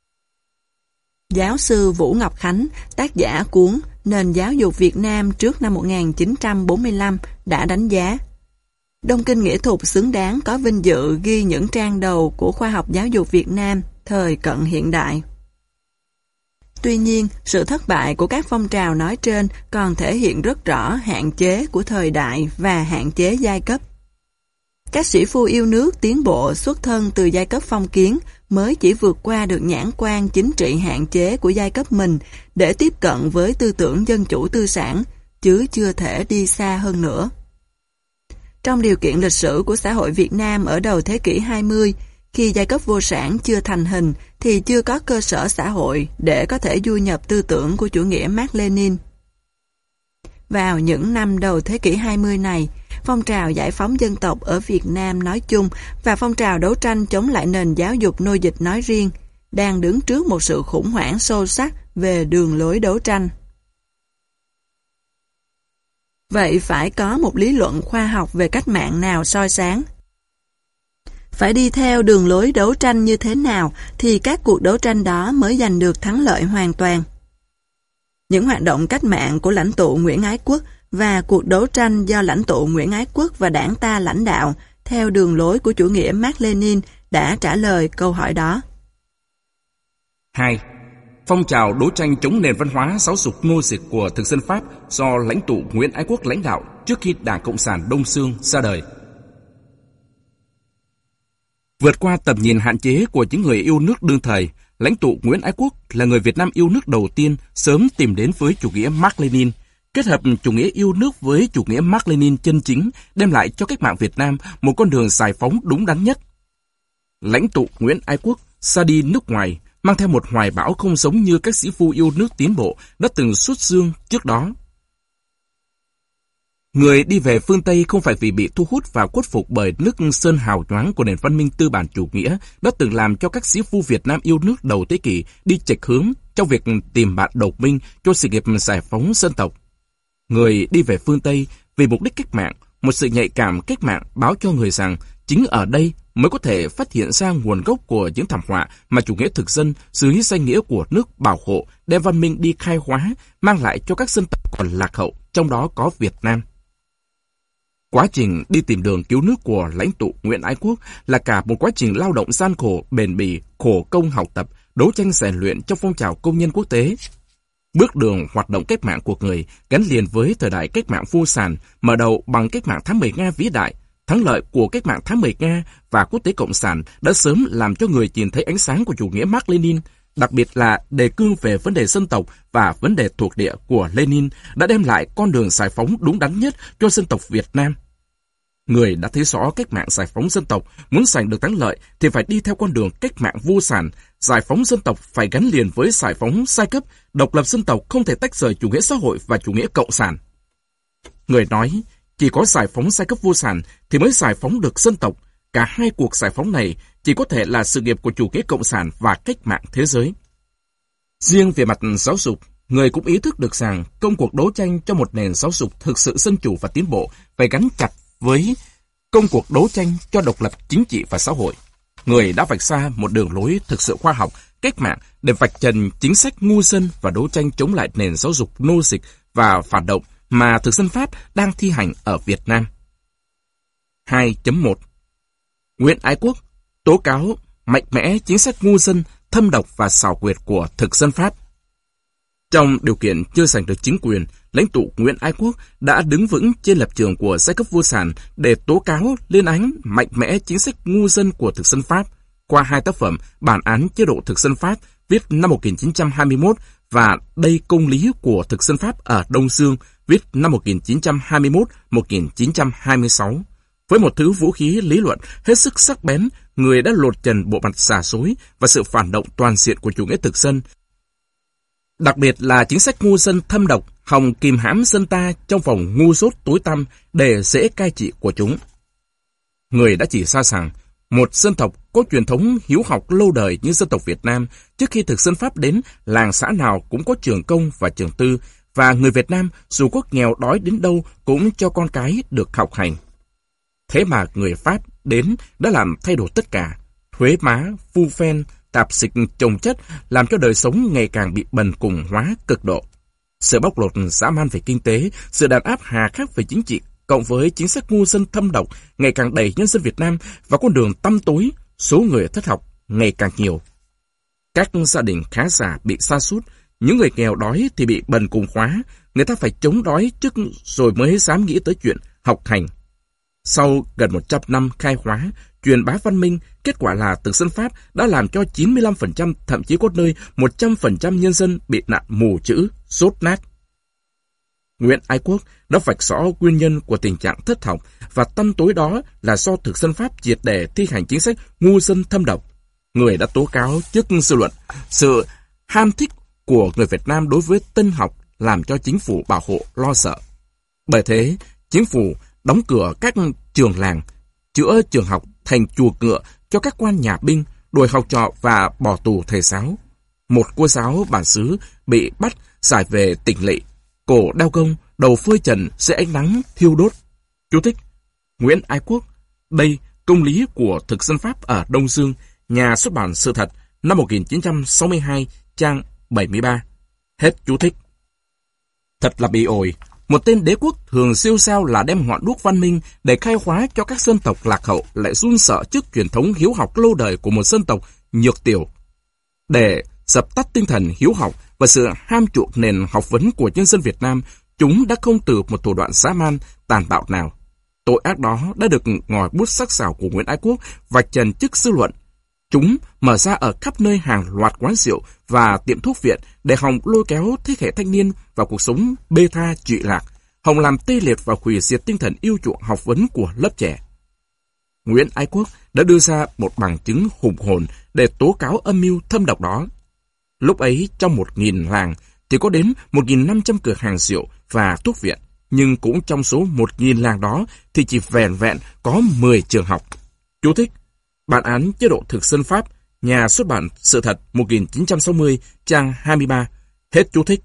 Giáo sư Vũ Ngọc Khánh, tác giả cuốn Nền giáo dục Việt Nam trước năm 1945 đã đánh giá Đông Kinh Nghĩa Thục xứng đáng có vinh dự ghi những trang đầu của khoa học giáo dục Việt Nam thời cận hiện đại. Tuy nhiên, sự thất bại của các phong trào nói trên còn thể hiện rất rõ hạn chế của thời đại và hạn chế giai cấp. Các sĩ phu yêu nước tiến bộ xuất thân từ giai cấp phong kiến mới chỉ vượt qua được nhãn quan chính trị hạn chế của giai cấp mình để tiếp cận với tư tưởng dân chủ tư sản, chứ chưa thể đi xa hơn nữa. Trong điều kiện lịch sử của xã hội Việt Nam ở đầu thế kỷ 20, khi giai cấp vô sản chưa thành hình thì chưa có cơ sở xã hội để có thể du nhập tư tưởng của chủ nghĩa Mác Lênin. Vào những năm đầu thế kỷ 20 này, phong trào giải phóng dân tộc ở Việt Nam nói chung và phong trào đấu tranh chống lại nền giáo dục nô dịch nói riêng đang đứng trước một sự khủng hoảng sâu sắc về đường lối đấu tranh. Vậy phải có một lý luận khoa học về cách mạng nào soi sáng? Phải đi theo đường lối đấu tranh như thế nào thì các cuộc đấu tranh đó mới giành được thắng lợi hoàn toàn? Những hoạt động cách mạng của lãnh tụ Nguyễn Ái Quốc và cuộc đấu tranh do lãnh tụ Nguyễn Ái Quốc và đảng ta lãnh đạo theo đường lối của chủ nghĩa Mác Lênin đã trả lời câu hỏi đó. 2. Phong trào đấu tranh chống nền văn hóa giáo dục nô dịch của thực dân Pháp do lãnh tụ Nguyễn Ái Quốc lãnh đạo trước khi Đảng Cộng sản Đông Dương ra đời. Vượt qua tầm nhìn hạn chế của những người yêu nước đương thời, lãnh tụ Nguyễn Ái Quốc là người Việt Nam yêu nước đầu tiên sớm tìm đến với chủ nghĩa Mác Lênin, kết hợp chủ nghĩa yêu nước với chủ nghĩa Mác Lênin chân chính, đem lại cho cách mạng Việt Nam một con đường giải phóng đúng đắn nhất. Lãnh tụ Nguyễn Ái Quốc ra đi nước ngoài, mang theo một hoài bão không giống như các sĩ phu yêu nước tiến bộ đã từng xuất dương trước đó. Người đi về phương Tây không phải vì bị thu hút và khuất phục bởi nước sơn hào nhoáng của nền văn minh tư bản chủ nghĩa đã từng làm cho các sĩ phu Việt Nam yêu nước đầu thế kỷ đi chệch hướng trong việc tìm bạn đồng minh cho sự nghiệp giải phóng dân tộc. Người đi về phương Tây vì mục đích cách mạng, một sự nhạy cảm cách mạng báo cho người rằng chính ở đây mới có thể phát hiện ra nguồn gốc của những thảm họa mà chủ nghĩa thực dân dưới danh nghĩa của nước bảo hộ đem văn minh đi khai hóa mang lại cho các dân tộc còn lạc hậu, trong đó có Việt Nam. Quá trình đi tìm đường cứu nước của lãnh tụ Nguyễn Ái Quốc là cả một quá trình lao động gian khổ, bền bỉ, khổ công học tập, đấu tranh rèn luyện trong phong trào công nhân quốc tế. Bước đường hoạt động cách mạng của người gắn liền với thời đại cách mạng vô sản, mở đầu bằng cách mạng tháng 10 Nga vĩ đại. Thắng lợi của cách mạng tháng 10 Nga và quốc tế cộng sản đã sớm làm cho người nhìn thấy ánh sáng của chủ nghĩa Mác Lênin, đặc biệt là đề cương về vấn đề dân tộc và vấn đề thuộc địa của Lenin đã đem lại con đường giải phóng đúng đắn nhất cho dân tộc Việt Nam. Người đã thấy rõ cách mạng giải phóng dân tộc muốn giành được thắng lợi thì phải đi theo con đường cách mạng vô sản. Giải phóng dân tộc phải gắn liền với giải phóng giai cấp, độc lập dân tộc không thể tách rời chủ nghĩa xã hội và chủ nghĩa cộng sản. Người nói, chỉ có giải phóng giai cấp vô sản thì mới giải phóng được dân tộc. Cả hai cuộc giải phóng này chỉ có thể là sự nghiệp của chủ nghĩa cộng sản và cách mạng thế giới. Riêng về mặt giáo dục, người cũng ý thức được rằng công cuộc đấu tranh cho một nền giáo dục thực sự dân chủ và tiến bộ phải gắn chặt với công cuộc đấu tranh cho độc lập chính trị và xã hội. Người đã vạch ra một đường lối thực sự khoa học, cách mạng để vạch trần chính sách ngu dân và đấu tranh chống lại nền giáo dục nô dịch và phản động mà thực dân Pháp đang thi hành ở Việt Nam. 2.1 Nguyễn Ái Quốc tố cáo mạnh mẽ chính sách ngu dân, thâm độc và xảo quyệt của thực dân Pháp. Trong điều kiện chưa giành được chính quyền, lãnh tụ Nguyễn Ái Quốc đã đứng vững trên lập trường của giai cấp vô sản để tố cáo lên án mạnh mẽ chính sách ngu dân của thực dân Pháp qua hai tác phẩm Bản án chế độ thực dân Pháp viết năm 1921 và Đây công lý của thực dân Pháp ở Đông Dương viết năm 1921-1926. Với một thứ vũ khí lý luận hết sức sắc bén, người đã lột trần bộ mặt giả dối và sự phản động toàn diện của chủ nghĩa thực dân, Đặc biệt là chính sách ngu dân thâm độc, hòng kìm hãm dân ta trong vòng ngu dốt tối tăm để dễ cai trị của chúng. Người đã chỉ ra rằng, một dân tộc có truyền thống hiếu học lâu đời như dân tộc Việt Nam, trước khi thực dân Pháp đến, làng xã nào cũng có trường công và trường tư, và người Việt Nam dù có nghèo đói đến đâu cũng cho con cái được học hành. Thế mà người Pháp đến đã làm thay đổi tất cả. Thuế má, phu phen, tạp dịch chồng chất làm cho đời sống ngày càng bị bần cùng hóa cực độ. Sự bóc lột dã man về kinh tế, sự đàn áp hà khắc về chính trị, cộng với chính sách ngu dân thâm độc ngày càng đẩy nhân dân Việt Nam vào con đường tăm tối, số người thất học ngày càng nhiều. Các gia đình khá giả bị sa sút, những người nghèo đói thì bị bần cùng hóa, người ta phải chống đói trước rồi mới dám nghĩ tới chuyện học hành. Sau gần 100 năm khai hóa, truyền bá văn minh, kết quả là thực dân Pháp đã làm cho 95%, thậm chí có nơi 100% nhân dân bị nạn mù chữ, dốt nát. Nguyễn Ái Quốc đã vạch rõ nguyên nhân của tình trạng thất học và tăm tối đó là do thực dân Pháp triệt để thi hành chính sách ngu dân thâm độc. Người đã tố cáo trước dư luận sự ham thích của người Việt Nam đối với tân học làm cho chính phủ bảo hộ lo sợ. Bởi thế, chính phủ đóng cửa các trường làng, chữa trường học thành chùa ngựa cho các quan nhà binh, đuổi học trò và bỏ tù thầy giáo. Một cô giáo bản xứ bị bắt giải về tỉnh lỵ, cổ đeo gông, đầu phơi trần dưới ánh nắng thiêu đốt. Chú thích: Nguyễn Ái Quốc, đây công lý của thực dân Pháp ở Đông Dương, nhà xuất bản Sự Thật, năm 1962, trang 73. Hết chú thích. Thật là bị ổi. Một tên đế quốc thường siêu sao là đem ngọn đuốc văn minh để khai hóa cho các dân tộc lạc hậu lại run sợ trước truyền thống hiếu học lâu đời của một dân tộc nhược tiểu. Để dập tắt tinh thần hiếu học và sự ham chuộng nền học vấn của nhân dân Việt Nam, chúng đã không từ một thủ đoạn dã man, tàn bạo nào. Tội ác đó đã được ngòi bút sắc sảo của Nguyễn Ái Quốc vạch trần trước dư luận. Chúng mở ra ở khắp nơi hàng loạt quán rượu và tiệm thuốc viện để hòng lôi kéo thế hệ thanh niên vào cuộc sống bê tha trụy lạc, hòng làm tê liệt và hủy diệt tinh thần yêu chuộng học vấn của lớp trẻ. Nguyễn Ái Quốc đã đưa ra một bằng chứng hùng hồn để tố cáo âm mưu thâm độc đó. Lúc ấy trong 1.000 làng thì có đến 1.500 cửa hàng rượu và thuốc viện, nhưng cũng trong số 1.000 làng đó thì chỉ vẻn vẹn có 10 trường học. Chú thích: Bản án chế độ thực dân Pháp, nhà xuất bản Sự Thật 1960, trang 23. Hết chú thích.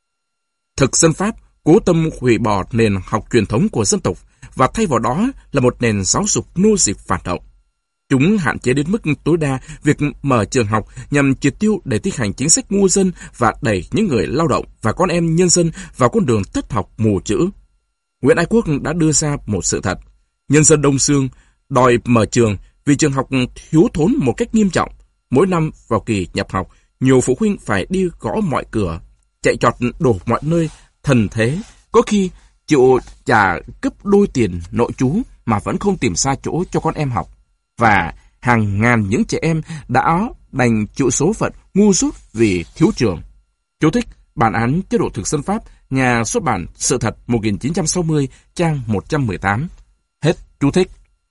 Thực dân Pháp cố tâm hủy bỏ nền học truyền thống của dân tộc và thay vào đó là một nền giáo dục nô dịch phản động. Chúng hạn chế đến mức tối đa việc mở trường học nhằm triệt tiêu để thi hành chính sách ngu dân và đẩy những người lao động và con em nhân dân vào con đường thất học mù chữ. Nguyễn Ái Quốc đã đưa ra một sự thật. Nhân dân Đông Dương đòi mở trường vì trường học thiếu thốn một cách nghiêm trọng. Mỗi năm vào kỳ nhập học, nhiều phụ huynh phải đi gõ mọi cửa, chạy trọt đổ mọi nơi, thần thế, có khi chịu trả gấp đôi tiền nội trú mà vẫn không tìm ra chỗ cho con em học. Và hàng ngàn những trẻ em đã đành chịu số phận ngu dốt vì thiếu trường. Chú thích: Bản án chế độ thực dân Pháp, nhà xuất bản Sự Thật 1960, trang 118. Hết chú thích.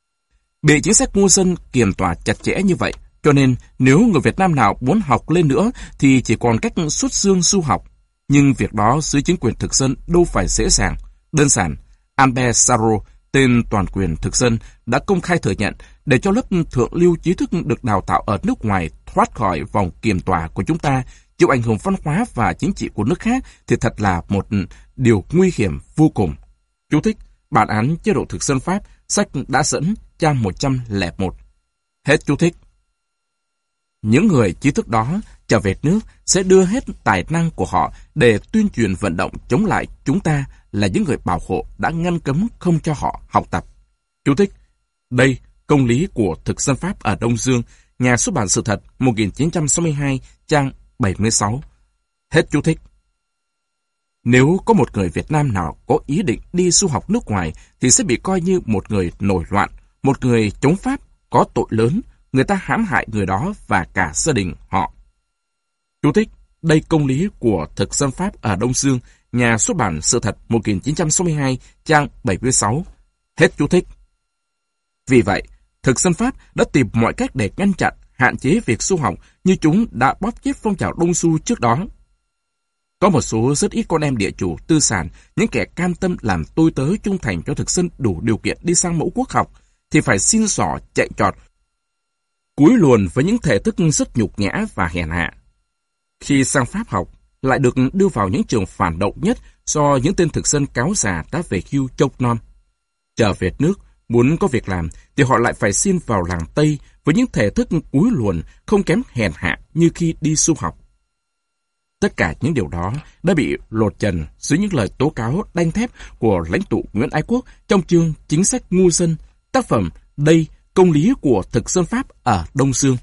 Bị chính sách ngu dân kiềm tỏa chặt chẽ như vậy, cho nên nếu người Việt Nam nào muốn học lên nữa thì chỉ còn cách xuất dương du học. Nhưng việc đó dưới chính quyền thực dân đâu phải dễ dàng. Đơn giản, Albert Sarraut, tên toàn quyền thực dân, đã công khai thừa nhận để cho lớp thượng lưu trí thức được đào tạo ở nước ngoài thoát khỏi vòng kiềm tỏa của chúng ta, chịu ảnh hưởng văn hóa và chính trị của nước khác thì thật là một điều nguy hiểm vô cùng. Chú thích: Bản án chế độ thực dân Pháp, sách đã dẫn, trang 101. Hết chú thích. Những người trí thức đó trở về nước sẽ đưa hết tài năng của họ để tuyên truyền vận động chống lại chúng ta là những người bảo hộ đã ngăn cấm không cho họ học tập. Chú thích: Đây công lý của thực dân Pháp ở Đông Dương, nhà xuất bản Sự Thật 1962, trang 76. Hết chú thích. Nếu có một người Việt Nam nào có ý định đi du học nước ngoài thì sẽ bị coi như một người nổi loạn, một người chống Pháp, có tội lớn, người ta hãm hại người đó và cả gia đình họ. Chú thích: Đây công lý của thực dân Pháp ở Đông Dương, nhà xuất bản Sự Thật 1962, trang 76. Hết chú thích. Vì vậy, thực dân Pháp đã tìm mọi cách để ngăn chặn, hạn chế việc du học như chúng đã bóp chết phong trào Đông Du trước đó. Có một số rất ít con em địa chủ tư sản, những kẻ cam tâm làm tôi tớ trung thành cho thực dân đủ điều kiện đi sang mẫu quốc học, thì phải xin xỏ chạy trọt, cúi luồn với những thể thức rất nhục nhã và hèn hạ. Khi sang Pháp học, lại được đưa vào những trường phản động nhất do những tên thực dân cáo già đã về hưu chốc non. Trở về nước, muốn có việc làm, thì họ lại phải xin vào làng Tây với những thể thức cúi luồn không kém hèn hạ như khi đi du học. Tất cả những điều đó đã bị lột trần dưới những lời tố cáo đanh thép của lãnh tụ Nguyễn Ái Quốc trong chương Chính sách ngu dân, tác phẩm Đây, công lý của thực dân Pháp ở Đông Dương.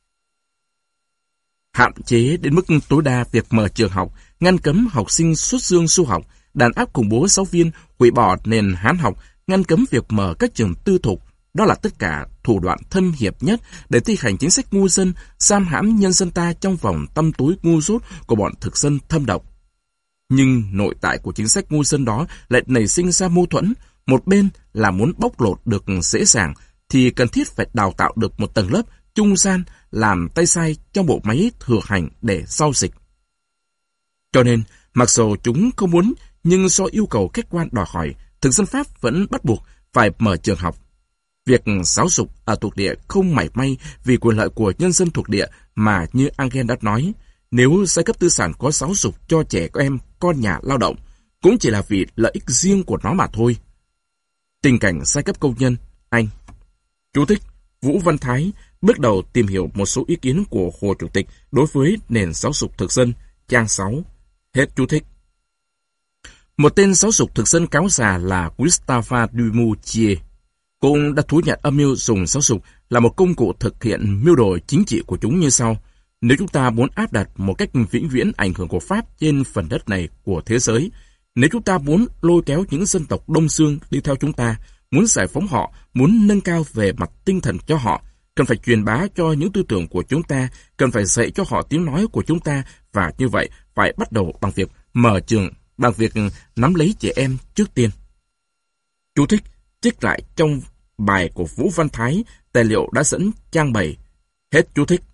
Hạn chế đến mức tối đa việc mở trường học, ngăn cấm học sinh xuất dương du học, đàn áp khủng bố giáo viên, hủy bỏ nền Hán học, ngăn cấm việc mở các trường tư thục. Đó là tất cả thủ đoạn thâm hiểm nhất để thi hành chính sách ngu dân, giam hãm nhân dân ta trong vòng tăm tối ngu dốt của bọn thực dân thâm độc. Nhưng nội tại của chính sách ngu dân đó lại nảy sinh ra mâu thuẫn. Một bên là muốn bóc lột được dễ dàng, thì cần thiết phải đào tạo được một tầng lớp trung gian làm tay sai trong bộ máy thừa hành để giao dịch. Cho nên, mặc dù chúng không muốn, nhưng do yêu cầu khách quan đòi hỏi, thực dân Pháp vẫn bắt buộc phải mở trường học. Việc giáo dục ở thuộc địa không mảy may vì quyền lợi của nhân dân thuộc địa mà như Engel đã nói, nếu giai cấp tư sản có giáo dục cho trẻ em, con nhà lao động, cũng chỉ là vì lợi ích riêng của nó mà thôi. Tình cảnh giai cấp công nhân, Anh. Chú thích: Vũ Văn Thái bước đầu tìm hiểu một số ý kiến của Hồ Chủ tịch đối với nền giáo dục thực dân, trang 6. Hết chú thích. Một tên giáo dục thực dân cáo già là Gustave Dumoutier cũng đã thú nhận âm mưu dùng giáo dục là một công cụ thực hiện mưu đồ chính trị của chúng như sau. Nếu chúng ta muốn áp đặt một cách vĩnh viễn ảnh hưởng của Pháp trên phần đất này của thế giới, nếu chúng ta muốn lôi kéo những dân tộc Đông Dương đi theo chúng ta, muốn giải phóng họ, muốn nâng cao về mặt tinh thần cho họ, cần phải truyền bá cho những tư tưởng của chúng ta, cần phải dạy cho họ tiếng nói của chúng ta, và như vậy phải bắt đầu bằng việc mở trường, bằng việc nắm lấy trẻ em trước tiên. Chú thích: trích lại trong bài của Vũ Văn Thái, tài liệu đã dẫn trang 7. Hết chú thích.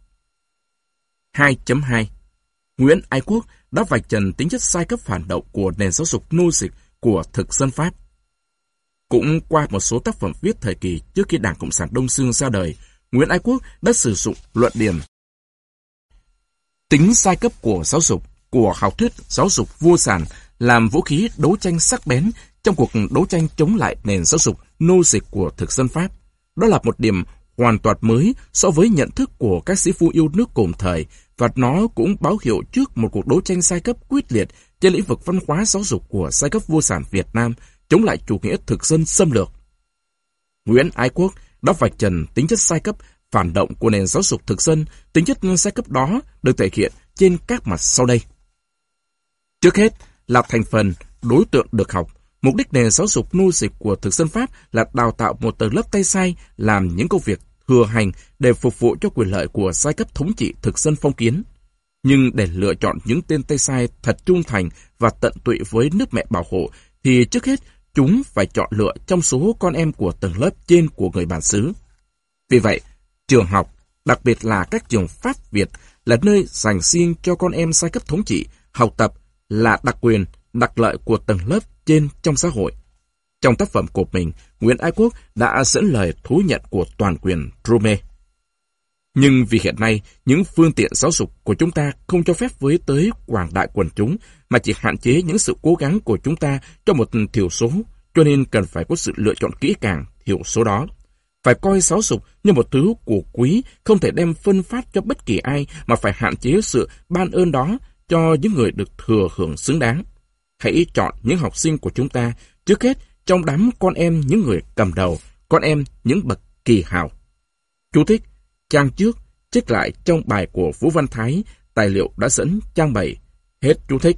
2.2 Nguyễn Ái Quốc đã vạch trần tính chất sai cấp phản động của nền giáo dục nô dịch của thực dân Pháp. Cũng qua một số tác phẩm viết thời kỳ trước khi Đảng Cộng sản Đông Dương ra đời, Nguyễn Ái Quốc đã sử dụng luận điểm tính sai cấp của giáo dục, của học thuyết giáo dục vô sản làm vũ khí đấu tranh sắc bén trong cuộc đấu tranh chống lại nền giáo dục nô dịch của thực dân Pháp. Đó là một điểm hoàn toàn mới so với nhận thức của các sĩ phu yêu nước cùng thời, và nó cũng báo hiệu trước một cuộc đấu tranh giai cấp quyết liệt trên lĩnh vực văn hóa giáo dục của giai cấp vô sản Việt Nam chống lại chủ nghĩa thực dân xâm lược. Nguyễn Ái Quốc đã vạch trần tính chất giai cấp phản động của nền giáo dục thực dân. Tính chất giai cấp đó được thể hiện trên các mặt sau đây. Trước hết là thành phần đối tượng được học. Mục đích nền giáo dục nô dịch của thực dân Pháp là đào tạo một tầng lớp tay sai làm những công việc thừa hành để phục vụ cho quyền lợi của giai cấp thống trị thực dân phong kiến. Nhưng để lựa chọn những tên tay sai thật trung thành và tận tụy với nước mẹ bảo hộ, thì trước hết chúng phải chọn lựa trong số con em của tầng lớp trên của người bản xứ. Vì vậy, trường học, đặc biệt là các trường Pháp Việt, là nơi dành riêng cho con em giai cấp thống trị, học tập là đặc quyền, đặc lợi của tầng lớp trên trong xã hội. Trong tác phẩm của mình, Nguyễn Ái Quốc đã dẫn lời thú nhận của toàn quyền Rome. Nhưng vì hiện nay, những phương tiện giáo dục của chúng ta không cho phép với tới quảng đại quần chúng, mà chỉ hạn chế những sự cố gắng của chúng ta cho một thiểu số, cho nên cần phải có sự lựa chọn kỹ càng thiểu số đó. Phải coi giáo dục như một thứ của quý, không thể đem phân phát cho bất kỳ ai, mà phải hạn chế sự ban ơn đó cho những người được thừa hưởng xứng đáng. Hãy chọn những học sinh của chúng ta, trước hết trong đám con em những người cầm đầu, con em những bậc kỳ hào. Chú thích: trang trước trích lại trong bài của Vũ Văn Thái, tài liệu đã dẫn trang 7. Hết chú thích.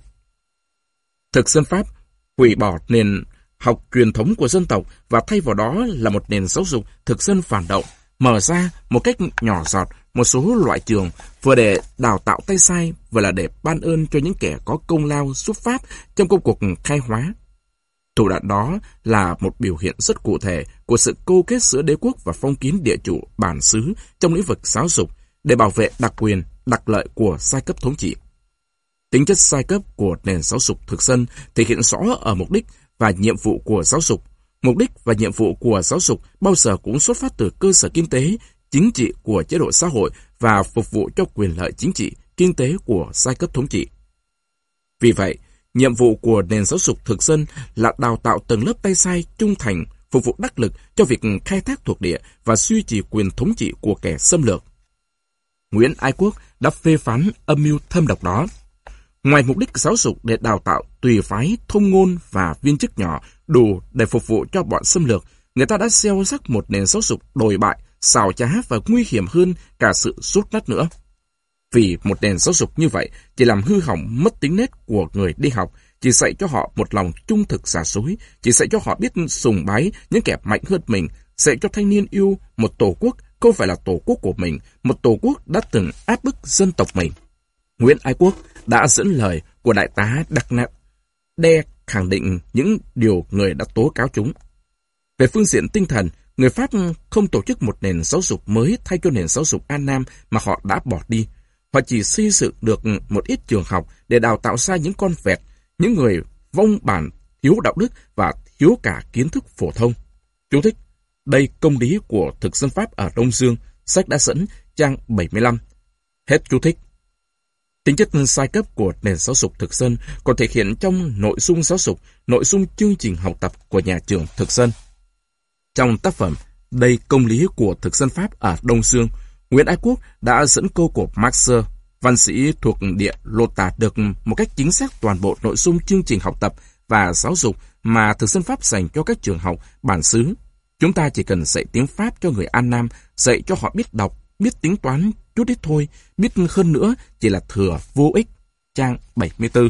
Thực dân Pháp hủy bỏ nền học truyền thống của dân tộc và thay vào đó là một nền giáo dục thực dân phản động, mở ra một cách nhỏ giọt một số loại trường, vừa để đào tạo tay sai, vừa là để ban ơn cho những kẻ có công lao giúp Pháp trong công cuộc khai hóa. Thủ đoạn đó là một biểu hiện rất cụ thể của sự câu kết giữa đế quốc và phong kiến địa chủ bản xứ trong lĩnh vực giáo dục để bảo vệ đặc quyền, đặc lợi của giai cấp thống trị. Tính chất sai cấp của nền giáo dục thực dân thể hiện rõ ở mục đích và nhiệm vụ của giáo dục. Mục đích và nhiệm vụ của giáo dục bao giờ cũng xuất phát từ cơ sở kinh tế, chính trị của chế độ xã hội và phục vụ cho quyền lợi chính trị, kinh tế của giai cấp thống trị. Vì vậy, nhiệm vụ của nền giáo dục thực dân là đào tạo tầng lớp tay sai trung thành, phục vụ đắc lực cho việc khai thác thuộc địa và duy trì quyền thống trị của kẻ xâm lược. Nguyễn Ái Quốc đã phê phán âm mưu thâm độc đó. Ngoài mục đích giáo dục để đào tạo tùy phái, thông ngôn và viên chức nhỏ đủ để phục vụ cho bọn xâm lược, người ta đã gieo rắc một nền giáo dục đồi bại, xảo trá và nguy hiểm hơn cả sự rút nát nữa. Vì một nền giáo dục như vậy chỉ làm hư hỏng mất tính nết của người đi học, chỉ dạy cho họ một lòng trung thực giả dối, chỉ dạy cho họ biết sùng bái những kẻ mạnh hơn mình, dạy cho thanh niên yêu một tổ quốc không phải là tổ quốc của mình, một tổ quốc đã từng áp bức dân tộc mình. Nguyễn Ái Quốc đã dẫn lời của đại tá Đắc Nat Đe khẳng định những điều người đã tố cáo chúng. Về phương diện tinh thần, người Pháp không tổ chức một nền giáo dục mới thay cho nền giáo dục An Nam mà họ đã bỏ đi. Họ chỉ xây dựng được một ít trường học để đào tạo ra những con vẹt, những người vong bản, thiếu đạo đức và thiếu cả kiến thức phổ thông. Chú thích: đây công lý của thực dân Pháp ở Đông Dương, sách đã dẫn, trang 75. Hết chú thích. Tính chất sai cấp của nền giáo dục thực dân còn thể hiện trong nội dung giáo dục, nội dung chương trình học tập của nhà trường thực dân. Trong tác phẩm Đây công lý của thực dân Pháp ở Đông Dương, Nguyễn Ái Quốc đã dẫn câu của Marx, văn sĩ thuộc địa lột tả được một cách chính xác toàn bộ nội dung chương trình học tập và giáo dục mà thực dân Pháp dành cho các trường học bản xứ. Chúng ta chỉ cần dạy tiếng Pháp cho người An Nam, dạy cho họ biết đọc, biết tính toán chút ít thôi, biết hơn nữa chỉ là thừa vô ích. Trang 74.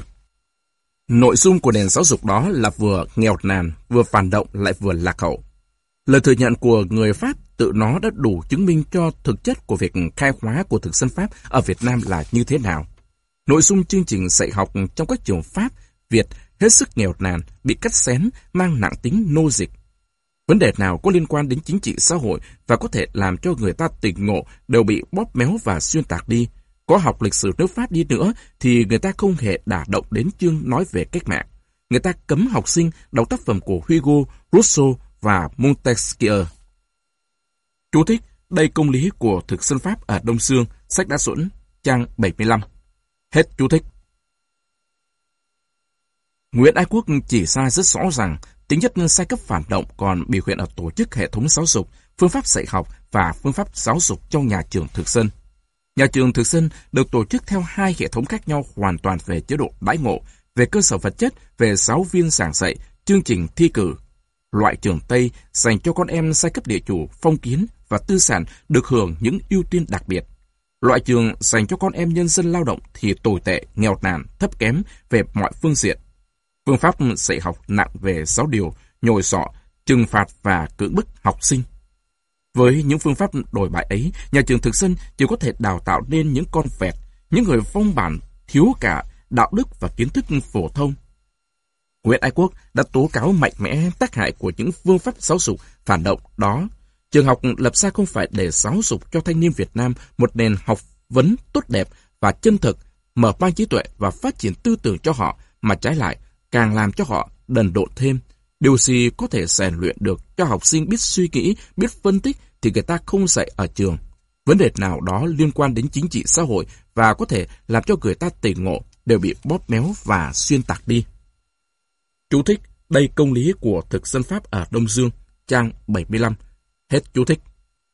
Nội dung của nền giáo dục đó là vừa nghèo nàn, vừa phản động lại vừa lạc hậu. Lời thừa nhận của người Pháp tự nó đã đủ chứng minh cho thực chất của việc khai hóa của thực dân Pháp ở Việt Nam là như thế nào. Nội dung chương trình dạy học trong các trường Pháp, Việt hết sức nghèo nàn, bị cắt xén, mang nặng tính nô dịch. Vấn đề nào có liên quan đến chính trị xã hội và có thể làm cho người ta tỉnh ngộ đều bị bóp méo và xuyên tạc đi. Có học lịch sử nước Pháp đi nữa thì người ta không hề đả động đến chương nói về cách mạng. Người ta cấm học sinh đọc tác phẩm của Hugo, Rousseau và Montesquieu. Chú thích: đây công lý của thực dân Pháp ở Đông Dương, sách đã dẫn, trang 75. Hết chú thích. Nguyễn Ái Quốc chỉ ra rất rõ rằng tính chất sai cấp phản động còn biểu hiện ở tổ chức hệ thống giáo dục, phương pháp dạy học và phương pháp giáo dục trong nhà trường thực dân. Nhà trường thực dân được tổ chức theo hai hệ thống khác nhau hoàn toàn về chế độ đãi ngộ, về cơ sở vật chất, về giáo viên giảng dạy, chương trình thi cử. Loại trường Tây dành cho con em giai cấp địa chủ, phong kiến và tư sản được hưởng những ưu tiên đặc biệt. Loại trường dành cho con em nhân dân lao động thì tồi tệ, nghèo nàn, thấp kém về mọi phương diện. Phương pháp dạy học nặng về giáo điều, nhồi sọ, trừng phạt và cưỡng bức học sinh. Với những phương pháp đổi bại ấy, nhà trường thực dân chỉ có thể đào tạo nên những con vẹt, những người vong bản, thiếu cả đạo đức và kiến thức phổ thông. Nguyễn Ái Quốc đã tố cáo mạnh mẽ tác hại của những phương pháp giáo dục phản động đó. Trường học lập ra không phải để giáo dục cho thanh niên Việt Nam một nền học vấn tốt đẹp và chân thực, mở mang trí tuệ và phát triển tư tưởng cho họ, mà trái lại càng làm cho họ đần độn thêm. Điều gì có thể rèn luyện được cho học sinh biết suy nghĩ, biết phân tích thì người ta không dạy ở trường. Vấn đề nào đó liên quan đến chính trị xã hội và có thể làm cho người ta tỉnh ngộ đều bị bóp méo và xuyên tạc đi. Chú thích: đây công lý của thực dân Pháp ở Đông Dương, trang 75. Hết chú thích.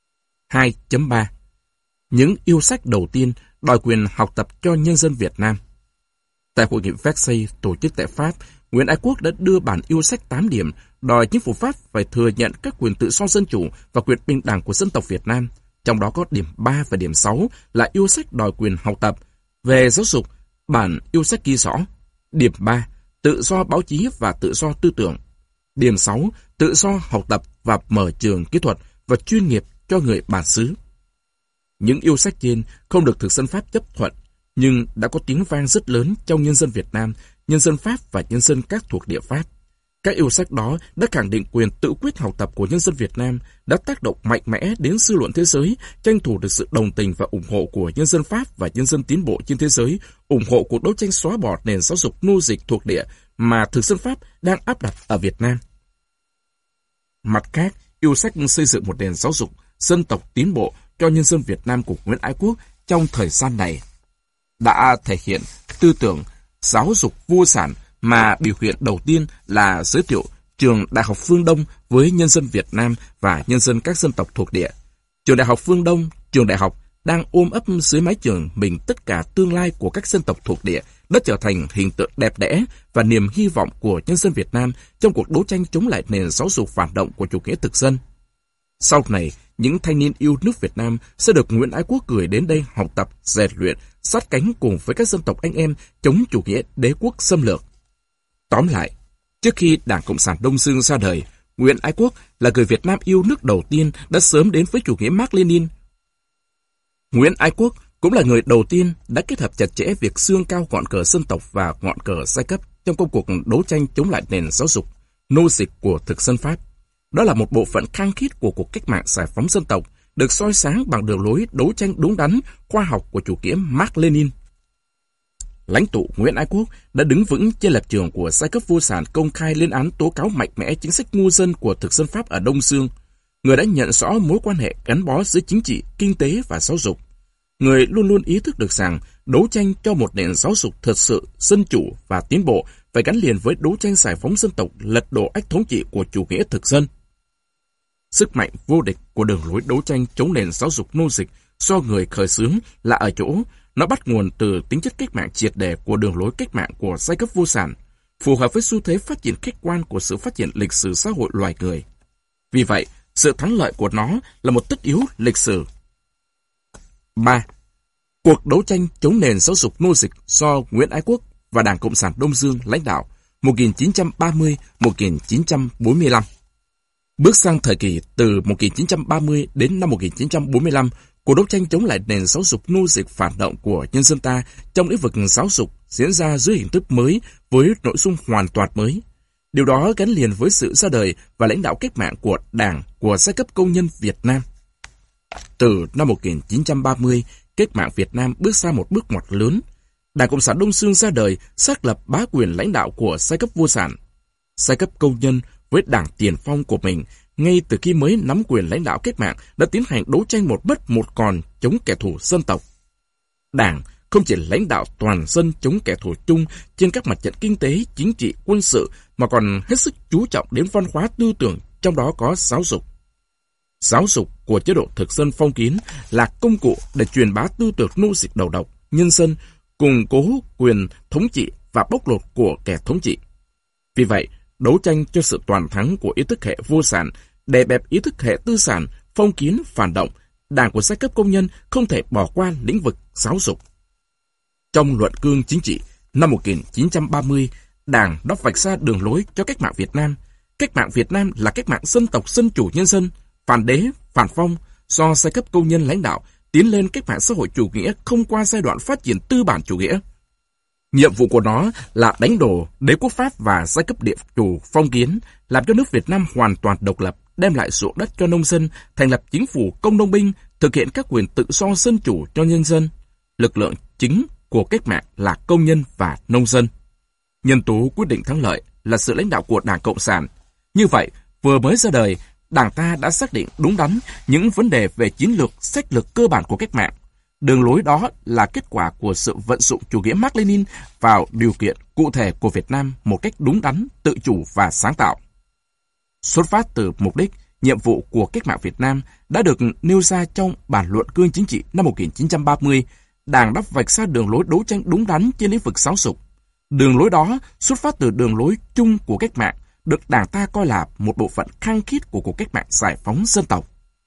2.3. Những yêu sách đầu tiên đòi quyền học tập cho nhân dân Việt Nam. Tại hội nghị Versailles tổ chức tại Pháp, Nguyễn Ái Quốc đã đưa bản yêu sách 8 điểm đòi chính phủ Pháp phải thừa nhận các quyền tự do dân chủ và quyền bình đẳng của dân tộc Việt Nam. Trong đó có điểm 3 và điểm 6 là yêu sách đòi quyền học tập. Về giáo dục, bản yêu sách ghi rõ: điểm 3, tự do báo chí và tự do tư tưởng. Điểm 6, tự do học tập và mở trường kỹ thuật và chuyên nghiệp cho người bản xứ. Những yêu sách trên không được thực dân Pháp chấp thuận, nhưng đã có tiếng vang rất lớn trong nhân dân Việt Nam, nhân dân Pháp và nhân dân các thuộc địa Pháp. Các yêu sách đó đã khẳng định quyền tự quyết học tập của nhân dân Việt Nam, đã tác động mạnh mẽ đến dư luận thế giới, tranh thủ được sự đồng tình và ủng hộ của nhân dân Pháp và nhân dân tiến bộ trên thế giới, ủng hộ cuộc đấu tranh xóa bỏ nền giáo dục nô dịch thuộc địa mà thực dân Pháp đang áp đặt ở Việt Nam. Mặt khác, yêu sách xây dựng một nền giáo dục dân tộc tiến bộ cho nhân dân Việt Nam của Nguyễn Ái Quốc trong thời gian này đã thể hiện tư tưởng giáo dục vô sản, mà biểu hiện đầu tiên là giới thiệu trường Đại học Phương Đông với nhân dân Việt Nam và nhân dân các dân tộc thuộc địa. Trường Đại học Phương Đông, trường đại học đang ôm ấp dưới mái trường mình tất cả tương lai của các dân tộc thuộc địa, đã trở thành hình tượng đẹp đẽ và niềm hy vọng của nhân dân Việt Nam trong cuộc đấu tranh chống lại nền giáo dục phản động của chủ nghĩa thực dân. Sau này, những thanh niên yêu nước Việt Nam sẽ được Nguyễn Ái Quốc gửi đến đây học tập, rèn luyện, sát cánh cùng với các dân tộc anh em chống chủ nghĩa đế quốc xâm lược. Tóm lại, trước khi Đảng Cộng sản Đông Dương ra đời, Nguyễn Ái Quốc là người Việt Nam yêu nước đầu tiên đã sớm đến với chủ nghĩa Mác Lênin. Nguyễn Ái Quốc cũng là người đầu tiên đã kết hợp chặt chẽ việc xương cao ngọn cờ dân tộc và ngọn cờ giai cấp trong công cuộc đấu tranh chống lại nền giáo dục nô dịch của thực dân Pháp. Đó là một bộ phận khăng khít của cuộc cách mạng giải phóng dân tộc, được soi sáng bằng đường lối đấu tranh đúng đắn, khoa học của chủ nghĩa Mác Lênin. Lãnh tụ Nguyễn Ái Quốc đã đứng vững trên lập trường của giai cấp vô sản, công khai lên án tố cáo mạnh mẽ chính sách ngu dân của thực dân Pháp ở Đông Dương. Người đã nhận rõ mối quan hệ gắn bó giữa chính trị, kinh tế và giáo dục. Người luôn luôn ý thức được rằng đấu tranh cho một nền giáo dục thật sự dân chủ và tiến bộ phải gắn liền với đấu tranh giải phóng dân tộc, lật đổ ách thống trị của chủ nghĩa thực dân. Sức mạnh vô địch của đường lối đấu tranh chống nền giáo dục nô dịch do người khởi xướng là ở chỗ nó bắt nguồn từ tính chất cách mạng triệt để của đường lối cách mạng của giai cấp vô sản, phù hợp với xu thế phát triển khách quan của sự phát triển lịch sử xã hội loài người. Vì vậy, sự thắng lợi của nó là một tất yếu lịch sử. 3. Cuộc đấu tranh chống nền giáo dục nô dịch do Nguyễn Ái Quốc và Đảng Cộng sản Đông Dương lãnh đạo 1930-1945. Bước sang thời kỳ từ 1930 đến năm 1945, cuộc đấu tranh chống lại nền giáo dục nô dịch phản động của nhân dân ta trong lĩnh vực giáo dục diễn ra dưới hình thức mới với nội dung hoàn toàn mới. Điều đó gắn liền với sự ra đời và lãnh đạo cách mạng của Đảng, của giai cấp công nhân Việt Nam. Từ năm 1930, cách mạng Việt Nam bước sang một bước ngoặt lớn. Đảng Cộng sản Đông Dương ra đời, xác lập bá quyền lãnh đạo của giai cấp vô sản. Giai cấp công nhân với Đảng tiền phong của mình, ngay từ khi mới nắm quyền lãnh đạo cách mạng, đã tiến hành đấu tranh một mất một còn chống kẻ thù dân tộc. Đảng không chỉ lãnh đạo toàn dân chống kẻ thù chung trên các mặt trận kinh tế, chính trị, quân sự, mà còn hết sức chú trọng đến văn hóa tư tưởng, trong đó có giáo dục. Giáo dục của chế độ thực dân phong kiến là công cụ để truyền bá tư tưởng nô dịch đầu độc, nhân dân, củng cố quyền thống trị và bóc lột của kẻ thống trị. Vì vậy, đấu tranh cho sự toàn thắng của ý thức hệ vô sản, đè bẹp ý thức hệ tư sản, phong kiến, phản động, Đảng của giai cấp công nhân không thể bỏ qua lĩnh vực giáo dục. Trong luận cương chính trị năm 1930, Đảng đã vạch ra đường lối cho cách mạng Việt Nam. Cách mạng Việt Nam là cách mạng dân tộc dân chủ nhân dân, phản đế, phản phong, do giai cấp công nhân lãnh đạo, tiến lên cách mạng xã hội chủ nghĩa không qua giai đoạn phát triển tư bản chủ nghĩa. Nhiệm vụ của nó là đánh đổ đế quốc Pháp và giai cấp địa chủ phong kiến, làm cho nước Việt Nam hoàn toàn độc lập, đem lại ruộng đất cho nông dân, thành lập chính phủ công nông binh, thực hiện các quyền tự do dân chủ cho nhân dân. Lực lượng chính của cách mạng là công nhân và nông dân. Nhân tố quyết định thắng lợi là sự lãnh đạo của Đảng Cộng sản. Như vậy, vừa mới ra đời, Đảng ta đã xác định đúng đắn những vấn đề về chiến lược, sách lược cơ bản của cách mạng. Đường lối đó là kết quả của sự vận dụng chủ nghĩa Mác Lênin vào điều kiện cụ thể của Việt Nam một cách đúng đắn, tự chủ và sáng tạo. Xuất phát từ mục đích, nhiệm vụ của cách mạng Việt Nam đã được nêu ra trong bản luận cương chính trị năm 1930, Đảng đã vạch ra đường lối đấu tranh đúng đắn trên lĩnh vực giáo dục. Đường lối đó xuất phát từ đường lối chung của cách mạng, được Đảng ta coi là một bộ phận khăng khít của cuộc cách mạng giải phóng dân tộc.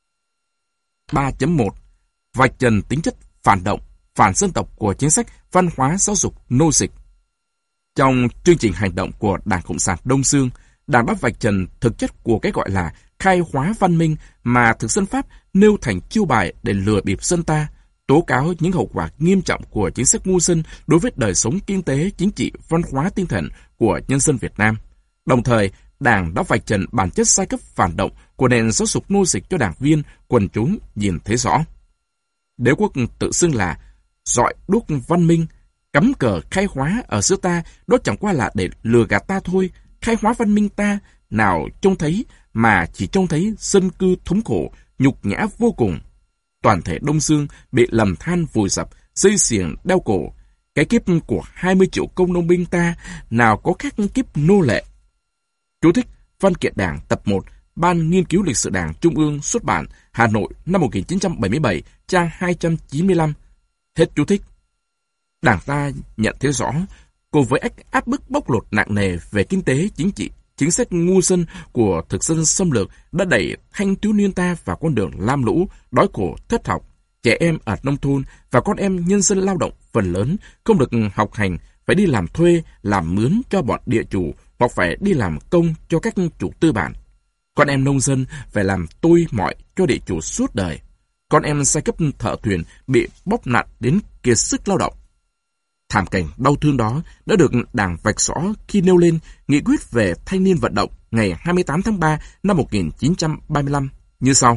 3.1 Vạch trần tính chất phản động, phản dân tộc của chính sách văn hóa giáo dục nô dịch. Trong chương trình hành động của Đảng Cộng sản Đông Dương, Đảng đã vạch trần thực chất của cái gọi là khai hóa văn minh mà thực dân Pháp nêu thành chiêu bài để lừa bịp dân ta, tố cáo những hậu quả nghiêm trọng của chính sách ngu dân đối với đời sống kinh tế, chính trị, văn hóa tinh thần của nhân dân Việt Nam. Đồng thời, Đảng đã vạch trần bản chất giai cấp phản động của nền giáo dục nô dịch cho đảng viên, quần chúng nhìn thấy rõ. Đế quốc tự xưng là dọi đuốc văn minh, cắm cờ khai hóa ở xứ ta, đó chẳng qua là để lừa gạt ta thôi. Khai hóa văn minh ta nào trông thấy, mà chỉ trông thấy dân cư thống khổ, nhục nhã vô cùng. Toàn thể Đông Dương bị lầm than vùi dập, dây xiềng đeo cổ. Cái kiếp của 20 triệu công nông binh ta nào có khác kiếp nô lệ. Chú thích: Văn kiện Đảng tập 1, Ban Nghiên cứu Lịch sử Đảng Trung ương xuất bản, Hà Nội năm 1977, trang 295. Hết chú thích. Đảng ta nhận thấy rõ, cùng với áp bức bóc lột nặng nề về kinh tế, chính trị, chính sách ngu dân của thực dân xâm lược đã đẩy thanh thiếu niên ta vào con đường lam lũ, đói khổ, thất học. Trẻ em ở nông thôn và con em nhân dân lao động phần lớn không được học hành, phải đi làm thuê, làm mướn cho bọn địa chủ hoặc phải đi làm công cho các chủ tư bản. Con em nông dân phải làm tôi mọi cho địa chủ suốt đời. Con em giai cấp thợ thuyền bị bóc nặn đến kiệt sức lao động. Thảm cảnh đau thương đó đã được Đảng vạch rõ khi nêu lên nghị quyết về thanh niên vận động ngày 28 tháng 3 năm 1935 như sau.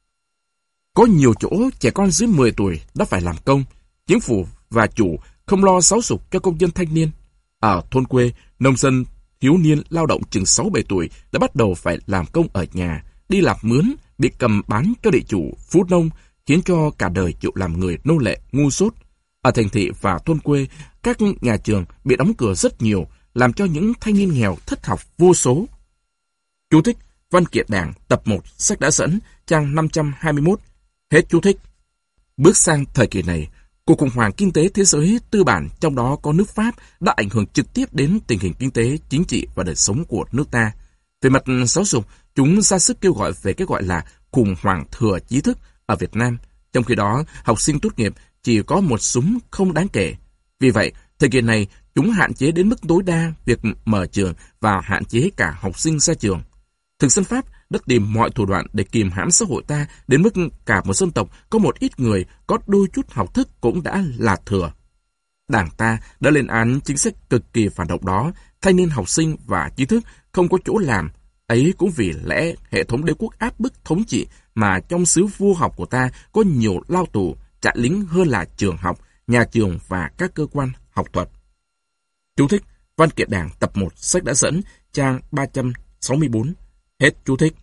Có nhiều chỗ trẻ con dưới 10 tuổi đã phải làm công. Chính phủ và chủ không lo giáo dục cho công nhân thanh niên. Ở thôn quê, nông dân thiếu niên lao động chừng 6-7 tuổi đã bắt đầu phải làm công ở nhà, đi làm mướn, bị cầm bán cho địa chủ, phú nông, khiến cho cả đời chịu làm người nô lệ, ngu dốt. Ở thành thị và thôn quê, các nhà trường bị đóng cửa rất nhiều, làm cho những thanh niên nghèo thất học vô số. Chú thích: Văn kiện Đảng tập 1, sách đã dẫn, trang 521. Hết chú thích. Bước sang thời kỳ này, cuộc khủng hoảng kinh tế thế giới tư bản, trong đó có nước Pháp, đã ảnh hưởng trực tiếp đến tình hình kinh tế, chính trị và đời sống của nước ta. Về mặt giáo dục, chúng ra sức kêu gọi về cái gọi là khủng hoảng thừa trí thức ở Việt Nam. Trong khi đó, học sinh tốt nghiệp chỉ có một súng không đáng kể. Vì vậy, thời kỳ này, chúng hạn chế đến mức tối đa việc mở trường và hạn chế cả học sinh ra trường. Thực dân Pháp đã tìm mọi thủ đoạn để kìm hãm xã hội ta đến mức cả một dân tộc có một ít người có đôi chút học thức cũng đã là thừa. Đảng ta đã lên án chính sách cực kỳ phản động đó, thanh niên học sinh và trí thức không có chỗ làm. Ấy cũng vì lẽ hệ thống đế quốc áp bức thống trị mà trong xứ vua học của ta có nhiều lao tù, trại lính hơn là trường học, nhà trường và các cơ quan học thuật. Chú thích: Văn kiện Đảng tập 1, sách đã dẫn, trang 364. Hết chú thích.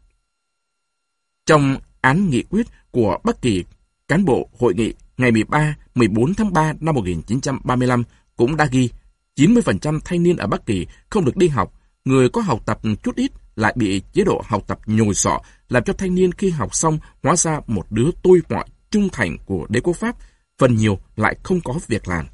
Trong án nghị quyết của Bắc Kỳ, cán bộ hội nghị ngày 13-14 tháng 3 năm 1935 cũng đã ghi 90% thanh niên ở Bắc Kỳ không được đi học, người có học tập chút ít lại bị chế độ học tập nhồi sọ, làm cho thanh niên khi học xong hóa ra một đứa tôi mọi trung thành của đế quốc Pháp, phần nhiều lại không có việc làm.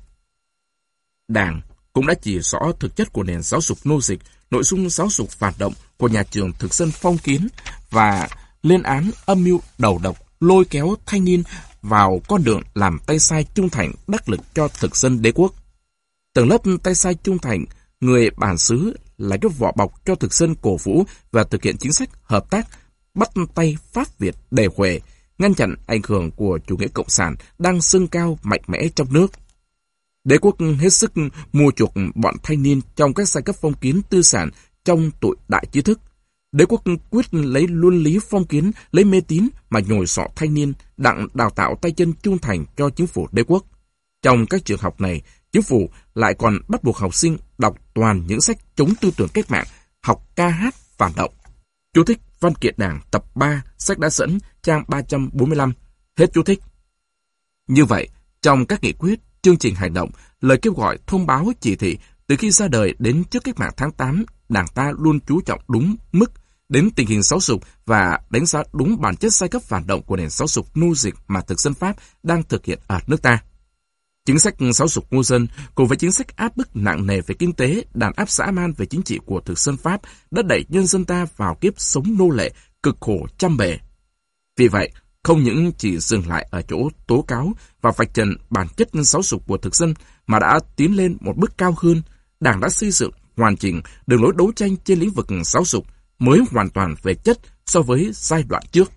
Đảng cũng đã chỉ rõ thực chất của nền giáo dục nô dịch, nội dung giáo dục phản động của nhà trường thực dân phong kiến và lên án âm mưu đầu độc lôi kéo thanh niên vào con đường làm tay sai trung thành đắc lực cho thực dân đế quốc. Tầng lớp tay sai trung thành, người bản xứ là cái vỏ bọc cho thực dân cổ vũ và thực hiện chính sách hợp tác, bắt tay Pháp Việt đề huề, ngăn chặn ảnh hưởng của chủ nghĩa cộng sản đang dâng cao mạnh mẽ trong nước. Đế quốc hết sức mua chuộc bọn thanh niên trong các giai cấp phong kiến tư sản trong tụi đại trí thức. Đế quốc quyết lấy luân lý phong kiến, lấy mê tín mà nhồi sọ thanh niên, đặng đào tạo tay chân trung thành cho chính phủ đế quốc. Trong các trường học này, chính phủ lại còn bắt buộc học sinh đọc toàn những sách chống tư tưởng cách mạng, học ca hát phản động. Chú thích: Văn kiện Đảng tập 3, sách đã dẫn, trang 345. Hết chú thích. Như vậy, trong các nghị quyết, chương trình hành động, lời kêu gọi, thông báo, chỉ thị từ khi ra đời đến trước cách mạng tháng 8, Đảng ta luôn chú trọng đúng mức đến tình hình giáo dục và đánh giá đúng bản chất giai cấp phản động của nền giáo dục nô dịch mà thực dân Pháp đang thực hiện ở nước ta. Chính sách giáo dục ngu dân cùng với chính sách áp bức nặng nề về kinh tế, đàn áp dã man về chính trị của thực dân Pháp đã đẩy nhân dân ta vào kiếp sống nô lệ, cực khổ trăm bề. Vì vậy, không những chỉ dừng lại ở chỗ tố cáo và vạch trần bản chất giáo dục của thực dân mà đã tiến lên một bước cao hơn. Đảng đã xây dựng hoàn chỉnh đường lối đấu tranh trên lĩnh vực giáo dục mới hoàn toàn về chất so với giai đoạn trước.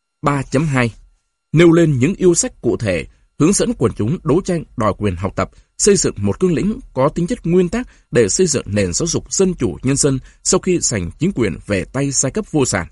3.2 Nêu lên những yêu sách cụ thể, hướng dẫn quần chúng đấu tranh đòi quyền học tập, xây dựng một cương lĩnh có tính chất nguyên tắc để xây dựng nền giáo dục dân chủ nhân dân sau khi giành chính quyền về tay giai cấp vô sản.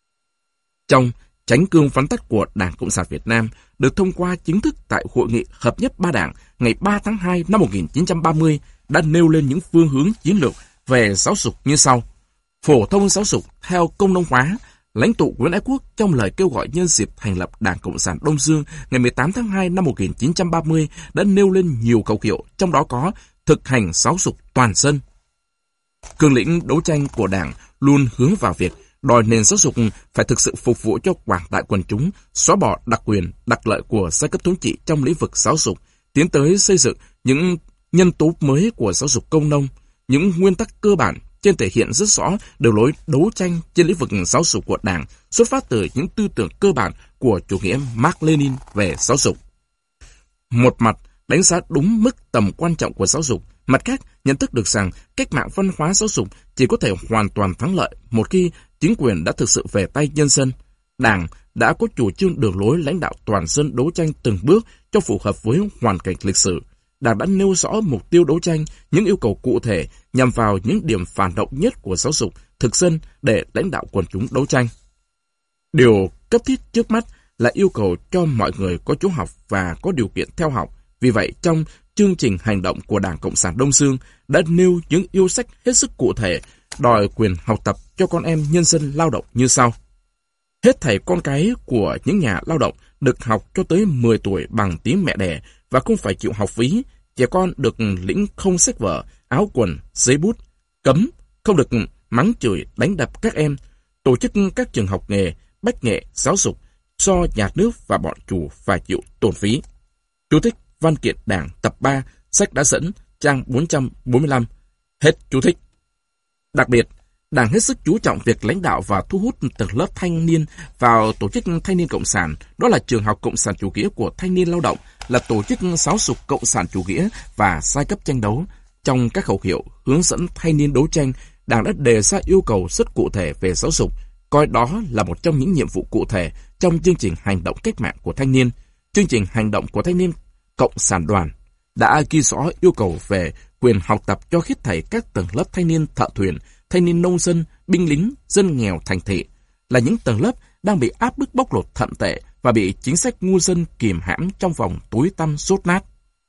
Trong Chánh cương phán tắt của Đảng Cộng sản Việt Nam được thông qua chính thức tại Hội nghị Hợp nhất Ba Đảng ngày 3 tháng 2 năm 1930 đã nêu lên những phương hướng chiến lược về giáo dục như sau. Phổ thông giáo dục theo công nông hóa. Lãnh tụ Nguyễn Ái Quốc trong lời kêu gọi nhân dịp thành lập Đảng Cộng sản Đông Dương ngày 18 tháng 2 năm 1930 đã nêu lên nhiều khẩu hiệu, trong đó có thực hành giáo dục toàn dân. Cương lĩnh đấu tranh của Đảng luôn hướng vào việc đòi nền giáo dục phải thực sự phục vụ cho quảng đại quần chúng, xóa bỏ đặc quyền, đặc lợi của giai cấp thống trị trong lĩnh vực giáo dục, tiến tới xây dựng những nhân tố mới của giáo dục công nông. Những nguyên tắc cơ bản trên thể hiện rất rõ đường lối đấu tranh trên lĩnh vực giáo dục của Đảng, xuất phát từ những tư tưởng cơ bản của chủ nghĩa Mác Lênin về giáo dục. Một mặt đánh giá đúng mức tầm quan trọng của giáo dục, mặt khác nhận thức được rằng cách mạng văn hóa giáo dục chỉ có thể hoàn toàn thắng lợi một khi chính quyền đã thực sự về tay nhân dân. Đảng đã có chủ trương đường lối lãnh đạo toàn dân đấu tranh từng bước cho phù hợp với hoàn cảnh lịch sử. Đảng đã nêu rõ mục tiêu đấu tranh, những yêu cầu cụ thể nhằm vào những điểm phản động nhất của giáo dục thực dân để lãnh đạo quần chúng đấu tranh. Điều cấp thiết trước mắt là yêu cầu cho mọi người có chỗ học và có điều kiện theo học. Vì vậy, trong chương trình hành động của Đảng Cộng sản Đông Dương đã nêu những yêu sách hết sức cụ thể, đòi quyền học tập cho con em nhân dân lao động như sau. Hết thảy con cái của những nhà lao động được học cho tới 10 tuổi bằng tiếng mẹ đẻ và không phải chịu học phí. Trẻ con được lĩnh không sách vở, áo quần, giấy bút, cấm, không được mắng chửi, đánh đập các em. Tổ chức các trường học nghề, bách nghệ, giáo dục do nhà nước và bọn chủ phải chịu tổn phí. Chú thích văn kiện Đảng tập 3, sách đã dẫn, trang 445. Hết chú thích. Đặc biệt, Đảng hết sức chú trọng việc lãnh đạo và thu hút tầng lớp thanh niên vào tổ chức thanh niên cộng sản, đó là trường học cộng sản chủ nghĩa của thanh niên lao động, là tổ chức giáo dục cộng sản chủ nghĩa và giai cấp tranh đấu. Trong các khẩu hiệu hướng dẫn thanh niên đấu tranh, Đảng đã đề ra yêu cầu rất cụ thể về giáo dục, coi đó là một trong những nhiệm vụ cụ thể trong chương trình hành động cách mạng của thanh niên. Chương trình hành động của thanh niên cộng sản đoàn đã ghi rõ yêu cầu về quyền học tập cho hết thảy các tầng lớp thanh niên thợ thuyền, thanh niên nông dân, binh lính, dân nghèo thành thị, là những tầng lớp đang bị áp bức bóc lột thậm tệ và bị chính sách ngu dân kìm hãm trong vòng tối tăm dốt nát.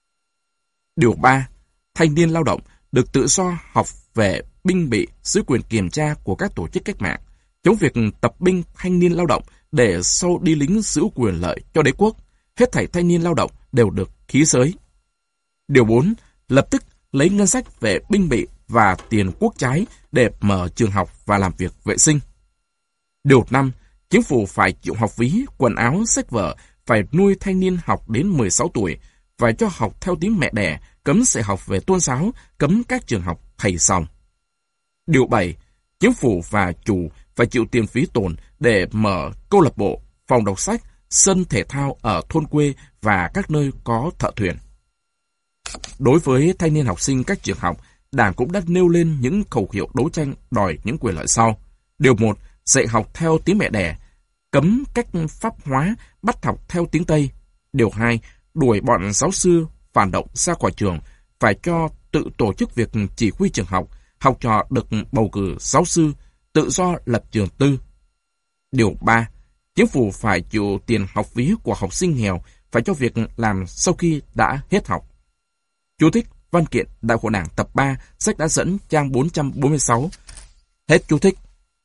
Điều 3. Thanh niên lao động được tự do học về binh bị dưới quyền kiểm tra của các tổ chức cách mạng, chống việc tập binh thanh niên lao động để sau đi lính giữ quyền lợi cho đế quốc. Hết thảy thanh niên lao động đều được khí giới. Điều 4. Lập tức lấy ngân sách về binh bị và tiền quốc trái để mở trường học và làm việc vệ sinh. Điều 5. Chính phủ phải chịu học phí, quần áo, sách vở, phải nuôi thanh niên học đến 16 tuổi, phải cho học theo tiếng mẹ đẻ, cấm dạy học về tôn giáo, cấm các trường học thầy sòng. Điều 7. Chính phủ và chủ phải chịu tiền phí tồn để mở câu lạc bộ, phòng đọc sách, sân thể thao ở thôn quê và các nơi có thợ thuyền. Đối với thanh niên học sinh các trường học, Đảng cũng đã nêu lên những khẩu hiệu đấu tranh đòi những quyền lợi sau. Điều 1. Dạy học theo tiếng mẹ đẻ, cấm cách pháp hóa, bắt học theo tiếng Tây. Điều 2. Đuổi bọn giáo sư phản động ra khỏi trường, phải cho tự tổ chức việc chỉ huy trường học, học trò được bầu cử giáo sư, tự do lập trường tư. Điều 3. Chính phủ phải chịu tiền học phí của học sinh nghèo, phải cho việc làm sau khi đã hết học. Chú thích văn kiện Đại hội Đảng tập 3, sách đã dẫn, trang 446. Hết chú thích.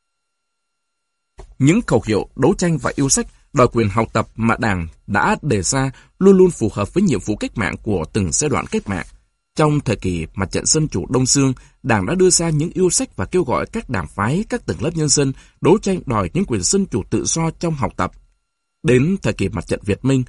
Những khẩu hiệu đấu tranh và yêu sách đòi quyền học tập mà Đảng đã đề ra luôn luôn phù hợp với nhiệm vụ cách mạng của từng giai đoạn cách mạng. Trong thời kỳ Mặt trận Dân chủ Đông Dương, Đảng đã đưa ra những yêu sách và kêu gọi các đảng phái, các tầng lớp nhân dân đấu tranh đòi những quyền dân chủ tự do trong học tập. Đến thời kỳ Mặt trận Việt Minh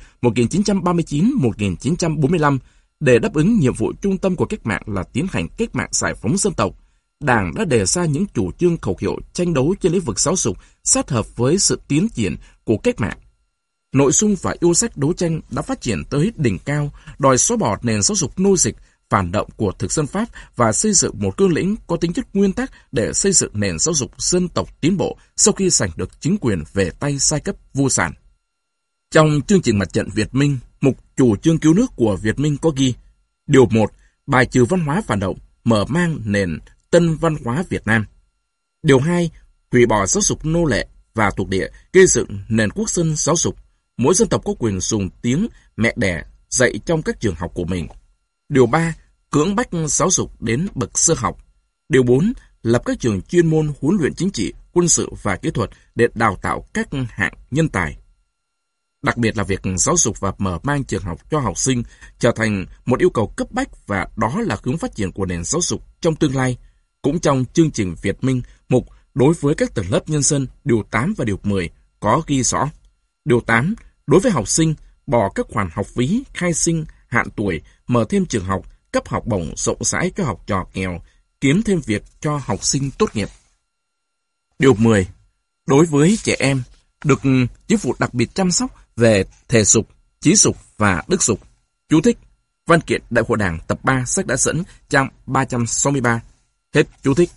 1939-1945, để đáp ứng nhiệm vụ trung tâm của cách mạng là tiến hành cách mạng giải phóng dân tộc, Đảng đã đề ra những chủ trương khẩu hiệu tranh đấu trên lĩnh vực giáo dục sát hợp với sự tiến triển của cách mạng. Nội dung và yêu sách đấu tranh đã phát triển tới đỉnh cao, đòi xóa bỏ nền giáo dục nô dịch, phản động của thực dân Pháp và xây dựng một cương lĩnh có tính chất nguyên tắc để xây dựng nền giáo dục dân tộc tiến bộ sau khi giành được chính quyền về tay giai cấp vô sản. Trong chương trình Mặt trận Việt Minh, mục chủ trương cứu nước của Việt Minh có ghi: Điều 1. Bài trừ văn hóa phản động, mở mang nền tân văn hóa Việt Nam. Điều 2. Hủy bỏ giáo dục nô lệ và thuộc địa, gây dựng nền quốc dân giáo dục. Mỗi dân tộc có quyền dùng tiếng mẹ đẻ dạy trong các trường học của mình. Điều 3. Cưỡng bách giáo dục đến bậc sơ học. Điều 4. Lập các trường chuyên môn huấn luyện chính trị, quân sự và kỹ thuật để đào tạo các hạng nhân tài. Đặc biệt là việc giáo dục và mở mang trường học cho học sinh trở thành một yêu cầu cấp bách, và đó là hướng phát triển của nền giáo dục trong tương lai. Cũng trong chương trình Việt Minh, mục đối với các tầng lớp nhân dân, điều 8 và điều 10 có ghi rõ. Điều 8. Đối với học sinh, bỏ các khoản học phí, khai sinh, hạn tuổi, mở thêm trường học, cấp học bổng rộng rãi cho học trò nghèo, kiếm thêm việc cho học sinh tốt nghiệp. Điều 10. Đối với trẻ em, được chính phủ đặc biệt chăm sóc về thể dục, trí dục và đức dục. Chú thích: Văn kiện Đại hội Đảng tập 3 sách đã dẫn, trang 363. Hết chú thích.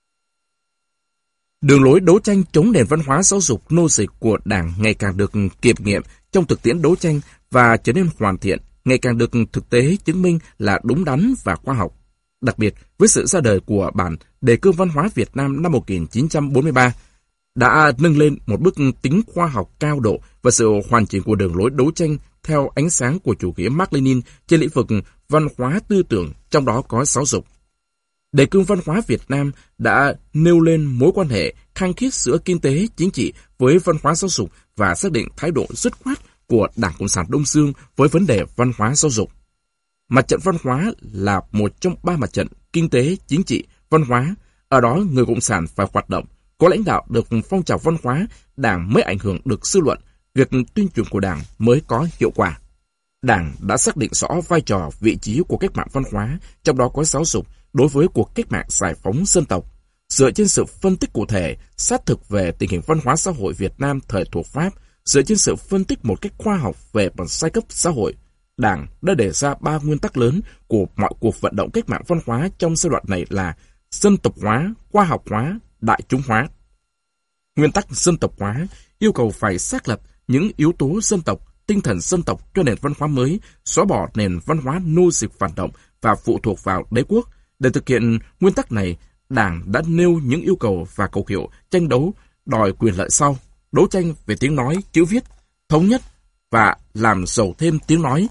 Đường lối đấu tranh chống nền văn hóa giáo dục nô dịch của Đảng ngày càng được kiểm nghiệm trong thực tiễn đấu tranh và trở nên hoàn thiện, ngày càng được thực tế chứng minh là đúng đắn và khoa học. Đặc biệt, với sự ra đời của bản Đề cương văn hóa Việt Nam năm 1943, đã nâng lên một bước tính khoa học cao độ và sự hoàn chỉnh của đường lối đấu tranh theo ánh sáng của chủ nghĩa Mác-Lênin trên lĩnh vực văn hóa tư tưởng, trong đó có giáo dục. Đề cương văn hóa Việt Nam đã nêu lên mối quan hệ khăng khít giữa kinh tế, chính trị với văn hóa giáo dục và xác định thái độ dứt khoát của Đảng Cộng sản Đông Dương với vấn đề văn hóa giáo dục. Mặt trận văn hóa là một trong 3 mặt trận kinh tế, chính trị, văn hóa. Ở đó, người Cộng sản phải hoạt động, có lãnh đạo được phong trào văn hóa, Đảng mới ảnh hưởng được dư luận, việc tuyên truyền của Đảng mới có hiệu quả. Đảng đã xác định rõ vai trò, vị trí của cách mạng văn hóa, trong đó có giáo dục, đối với cuộc cách mạng giải phóng dân tộc. Dựa trên sự phân tích cụ thể, sát thực về tình hình văn hóa xã hội Việt Nam thời thuộc Pháp, dựa trên sự phân tích một cách khoa học về bản giai cấp xã hội, Đảng đã đề ra 3 nguyên tắc lớn của mọi cuộc vận động cách mạng văn hóa trong giai đoạn này là dân tộc hóa, khoa học hóa, đại chúng hóa. Nguyên tắc dân tộc hóa yêu cầu phải xác lập những yếu tố dân tộc, tinh thần dân tộc cho nền văn hóa mới, xóa bỏ nền văn hóa nô dịch phản động và phụ thuộc vào đế quốc. Để thực hiện nguyên tắc này, Đảng đã nêu những yêu cầu và khẩu hiệu tranh đấu đòi quyền lợi sau: đấu tranh về tiếng nói, chữ viết, thống nhất và làm giàu thêm tiếng nói,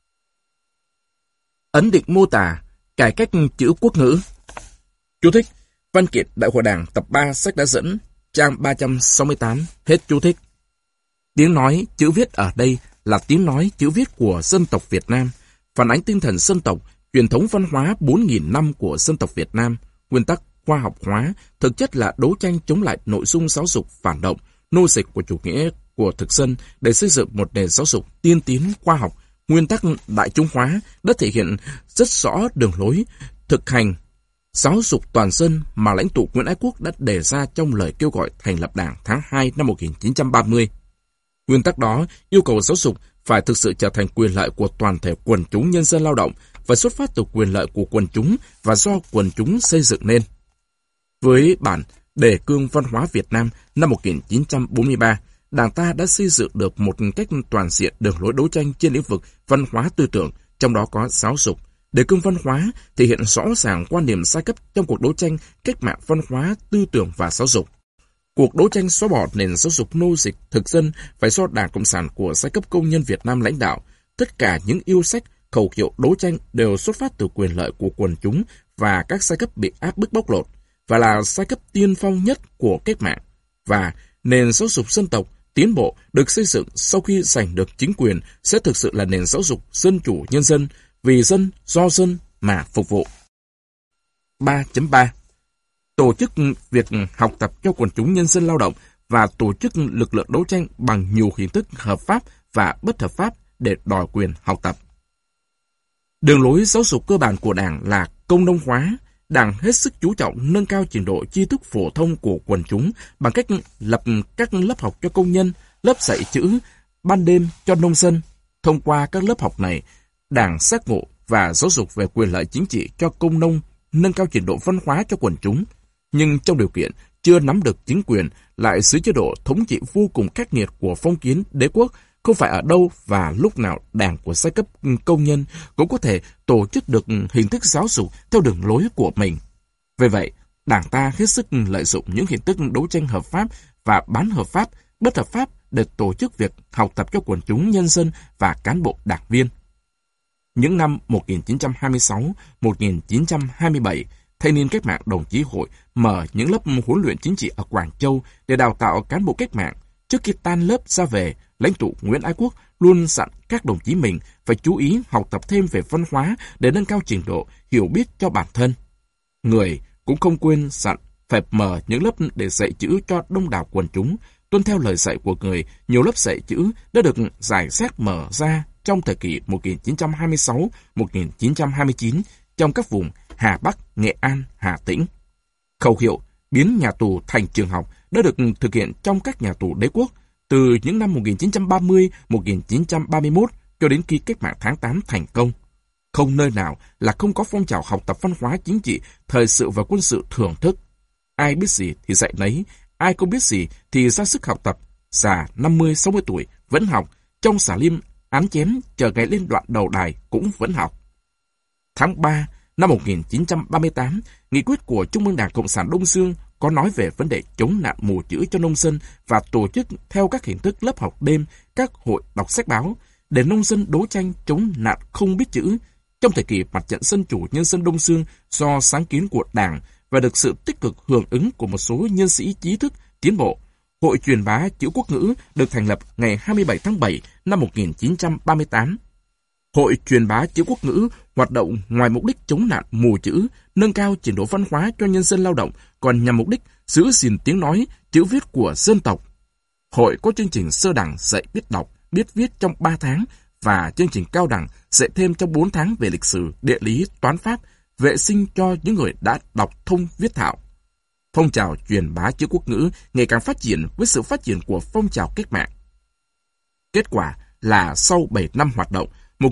ấn định mô tả, cải cách chữ quốc ngữ. Chú thích: Văn kiện Đại hội Đảng tập 3 sách đã dẫn, trang 368. Hết chú thích. Tiếng nói, chữ viết ở đây là tiếng nói, chữ viết của dân tộc Việt Nam, phản ánh tinh thần dân tộc, truyền thống văn hóa 4.000 năm của dân tộc Việt Nam. Nguyên tắc khoa học hóa thực chất là đấu tranh chống lại nội dung giáo dục phản động, nô dịch của chủ nghĩa của thực dân để xây dựng một nền giáo dục tiên tiến khoa học. Nguyên tắc đại chúng hóa đã thể hiện rất rõ đường lối thực hành giáo dục toàn dân mà lãnh tụ Nguyễn Ái Quốc đã đề ra trong lời kêu gọi thành lập Đảng tháng 2 năm 1930. Nguyên tắc đó yêu cầu giáo dục phải thực sự trở thành quyền lợi của toàn thể quần chúng nhân dân lao động, và xuất phát từ quyền lợi của quần chúng và do quần chúng xây dựng nên. Với bản Đề cương văn hóa Việt Nam năm 1943, Đảng ta đã xây dựng được một cách toàn diện đường lối đấu tranh trên lĩnh vực văn hóa tư tưởng, trong đó có giáo dục. Đề cương văn hóa thể hiện rõ ràng quan điểm giai cấp trong cuộc đấu tranh cách mạng văn hóa, tư tưởng và giáo dục. Cuộc đấu tranh xóa bỏ nền giáo dục nô dịch thực dân phải do Đảng Cộng sản của giai cấp công nhân Việt Nam lãnh đạo. Tất cả những yêu sách, khẩu hiệu đấu tranh đều xuất phát từ quyền lợi của quần chúng và các giai cấp bị áp bức bóc lột, và là giai cấp tiên phong nhất của cách mạng. Và nền giáo dục dân tộc tiến bộ được xây dựng sau khi giành được chính quyền sẽ thực sự là nền giáo dục dân chủ nhân dân, vì dân, do dân mà phục vụ. 3.3 Tổ chức việc học tập cho quần chúng nhân dân lao động và tổ chức lực lượng đấu tranh bằng nhiều hình thức hợp pháp và bất hợp pháp để đòi quyền học tập. Đường lối giáo dục cơ bản của Đảng là công nông hóa. Đảng hết sức chú trọng nâng cao trình độ tri thức phổ thông của quần chúng bằng cách lập các lớp học cho công nhân, lớp dạy chữ ban đêm cho nông dân. Thông qua các lớp học này, Đảng giác ngộ và giáo dục về quyền lợi chính trị cho công nông, nâng cao trình độ văn hóa cho quần chúng. Nhưng trong điều kiện chưa nắm được chính quyền, lại dưới chế độ thống trị vô cùng khắc nghiệt của phong kiến đế quốc, không phải ở đâu và lúc nào đảng của giai cấp công nhân cũng có thể tổ chức được hình thức giáo dục theo đường lối của mình. Vì vậy, đảng ta hết sức lợi dụng những hình thức đấu tranh hợp pháp và bán hợp pháp, bất hợp pháp để tổ chức việc học tập cho quần chúng nhân dân và cán bộ đảng viên. Những năm 1926-1927, Thanh niên cách mạng Đồng chí Hội mở những lớp huấn luyện chính trị ở Quảng Châu để đào tạo cán bộ cách mạng. Trước khi tan lớp ra về, lãnh tụ Nguyễn Ái Quốc luôn dặn các đồng chí mình phải chú ý học tập thêm về văn hóa để nâng cao trình độ, hiểu biết cho bản thân. Người cũng không quên dặn phải mở những lớp để dạy chữ cho đông đảo quần chúng. Tuân theo lời dạy của người, nhiều lớp dạy chữ đã được rải rác mở ra trong thời kỳ 1926-1929 trong các vùng Hà Bắc, Nghệ An, Hà Tĩnh. Khẩu hiệu biến nhà tù thành trường học đã được thực hiện trong các nhà tù đế quốc từ những năm 1930-1931 cho đến khi cách mạng tháng 8 thành công. Không nơi nào là không có phong trào học tập văn hóa chính trị, thời sự và quân sự thưởng thức. Ai biết gì thì dạy nấy, ai không biết gì thì ra sức học tập. Già 50-60 tuổi vẫn học, trong xà lim án chém chờ ngày lên đoạn đầu đài cũng vẫn học. Tháng 3 năm 1938, nghị quyết của Trung ương Đảng Cộng sản Đông Dương có nói về vấn đề chống nạn mù chữ cho nông dân và tổ chức theo các hình thức lớp học đêm, các hội đọc sách báo để nông dân đấu tranh chống nạn không biết chữ. Trong thời kỳ Mặt trận Dân chủ Nhân dân Đông Dương do sáng kiến của Đảng và được sự tích cực hưởng ứng của một số nhân sĩ trí thức tiến bộ, Hội truyền bá chữ quốc ngữ được thành lập ngày 27 tháng 7 năm 1938. Hội truyền bá chữ quốc ngữ hoạt động ngoài mục đích chống nạn mù chữ, nâng cao trình độ văn hóa cho nhân dân lao động, còn nhằm mục đích giữ gìn tiếng nói, chữ viết của dân tộc. Hội có chương trình sơ đẳng dạy biết đọc, biết viết trong 3 tháng và chương trình cao đẳng dạy thêm trong 4 tháng về lịch sử, địa lý, toán pháp, vệ sinh cho những người đã đọc thông viết thạo. Phong trào truyền bá chữ quốc ngữ ngày càng phát triển với sự phát triển của phong trào cách mạng. Kết quả là sau 7 năm hoạt động,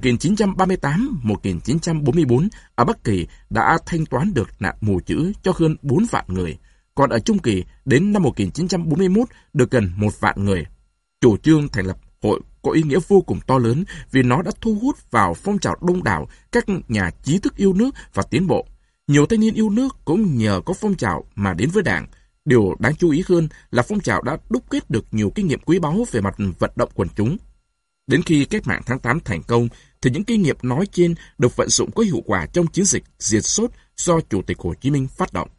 1938-1944, ở Bắc Kỳ đã thanh toán được nạn mù chữ cho hơn 4 vạn người, còn ở Trung Kỳ đến năm 1941 được gần 1 vạn người. Chủ trương thành lập hội có ý nghĩa vô cùng to lớn vì nó đã thu hút vào phong trào đông đảo các nhà trí thức yêu nước và tiến bộ. Nhiều thanh niên yêu nước cũng nhờ có phong trào mà đến với Đảng. Điều đáng chú ý hơn là phong trào đã đúc kết được nhiều kinh nghiệm quý báu về mặt vận động quần chúng. Đến khi cách mạng tháng 8 thành công, thì những kinh nghiệm nói trên được vận dụng có hiệu quả trong chiến dịch diệt sốt do Chủ tịch Hồ Chí Minh phát động.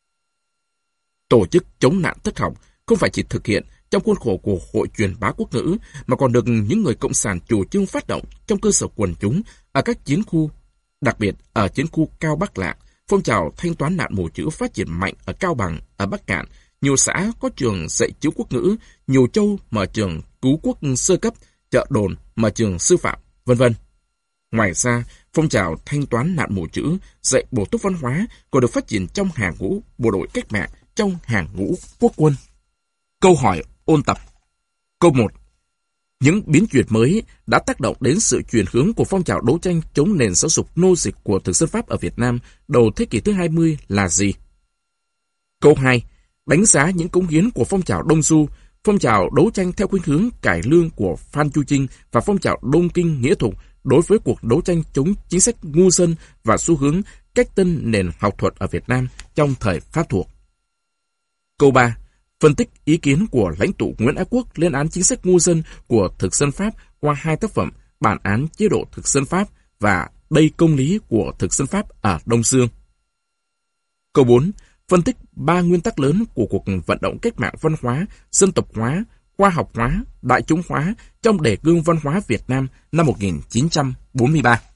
Tổ chức chống nạn thất học không phải chỉ thực hiện trong khuôn khổ của Hội truyền bá quốc ngữ, mà còn được những người cộng sản chủ trương phát động trong cơ sở quần chúng ở các chiến khu. Đặc biệt ở chiến khu Cao Bắc Lạc, phong trào thanh toán nạn mù chữ phát triển mạnh ở Cao Bằng, ở Bắc Cạn. Nhiều xã có trường dạy chữ quốc ngữ, nhiều châu mở trường cứu quốc sơ cấp, Chợ Đồn mở trường sư phạm, vân vân. Ngoài ra, phong trào thanh toán nạn mù chữ, dạy bổ túc văn hóa còn được phát triển trong hàng ngũ bộ đội cách mạng, trong hàng ngũ quốc quân. Câu hỏi ôn tập. Câu 1. Những biến chuyển mới đã tác động đến sự chuyển hướng của phong trào đấu tranh chống nền giáo dục nô dịch của thực dân Pháp ở Việt Nam đầu thế kỷ thứ 20 là gì? Câu 2. Đánh giá những cống hiến của phong trào Đông Du, phong trào đấu tranh theo khuynh hướng cải lương của Phan Chu Trinh và phong trào Đông Kinh Nghĩa Thục đối với cuộc đấu tranh chống chính sách ngu dân và xu hướng cách tân nền học thuật ở Việt Nam trong thời Pháp thuộc. Câu 3. Phân tích ý kiến của lãnh tụ Nguyễn Ái Quốc lên án chính sách ngu dân của thực dân Pháp qua 2 tác phẩm Bản án chế độ thực dân Pháp và Đây công lý của thực dân Pháp ở Đông Dương. Câu 4. Phân tích 3 nguyên tắc lớn của cuộc vận động cách mạng văn hóa, dân tộc hóa, khoa học hóa, đại chúng hóa trong đề cương văn hóa Việt Nam năm 1943.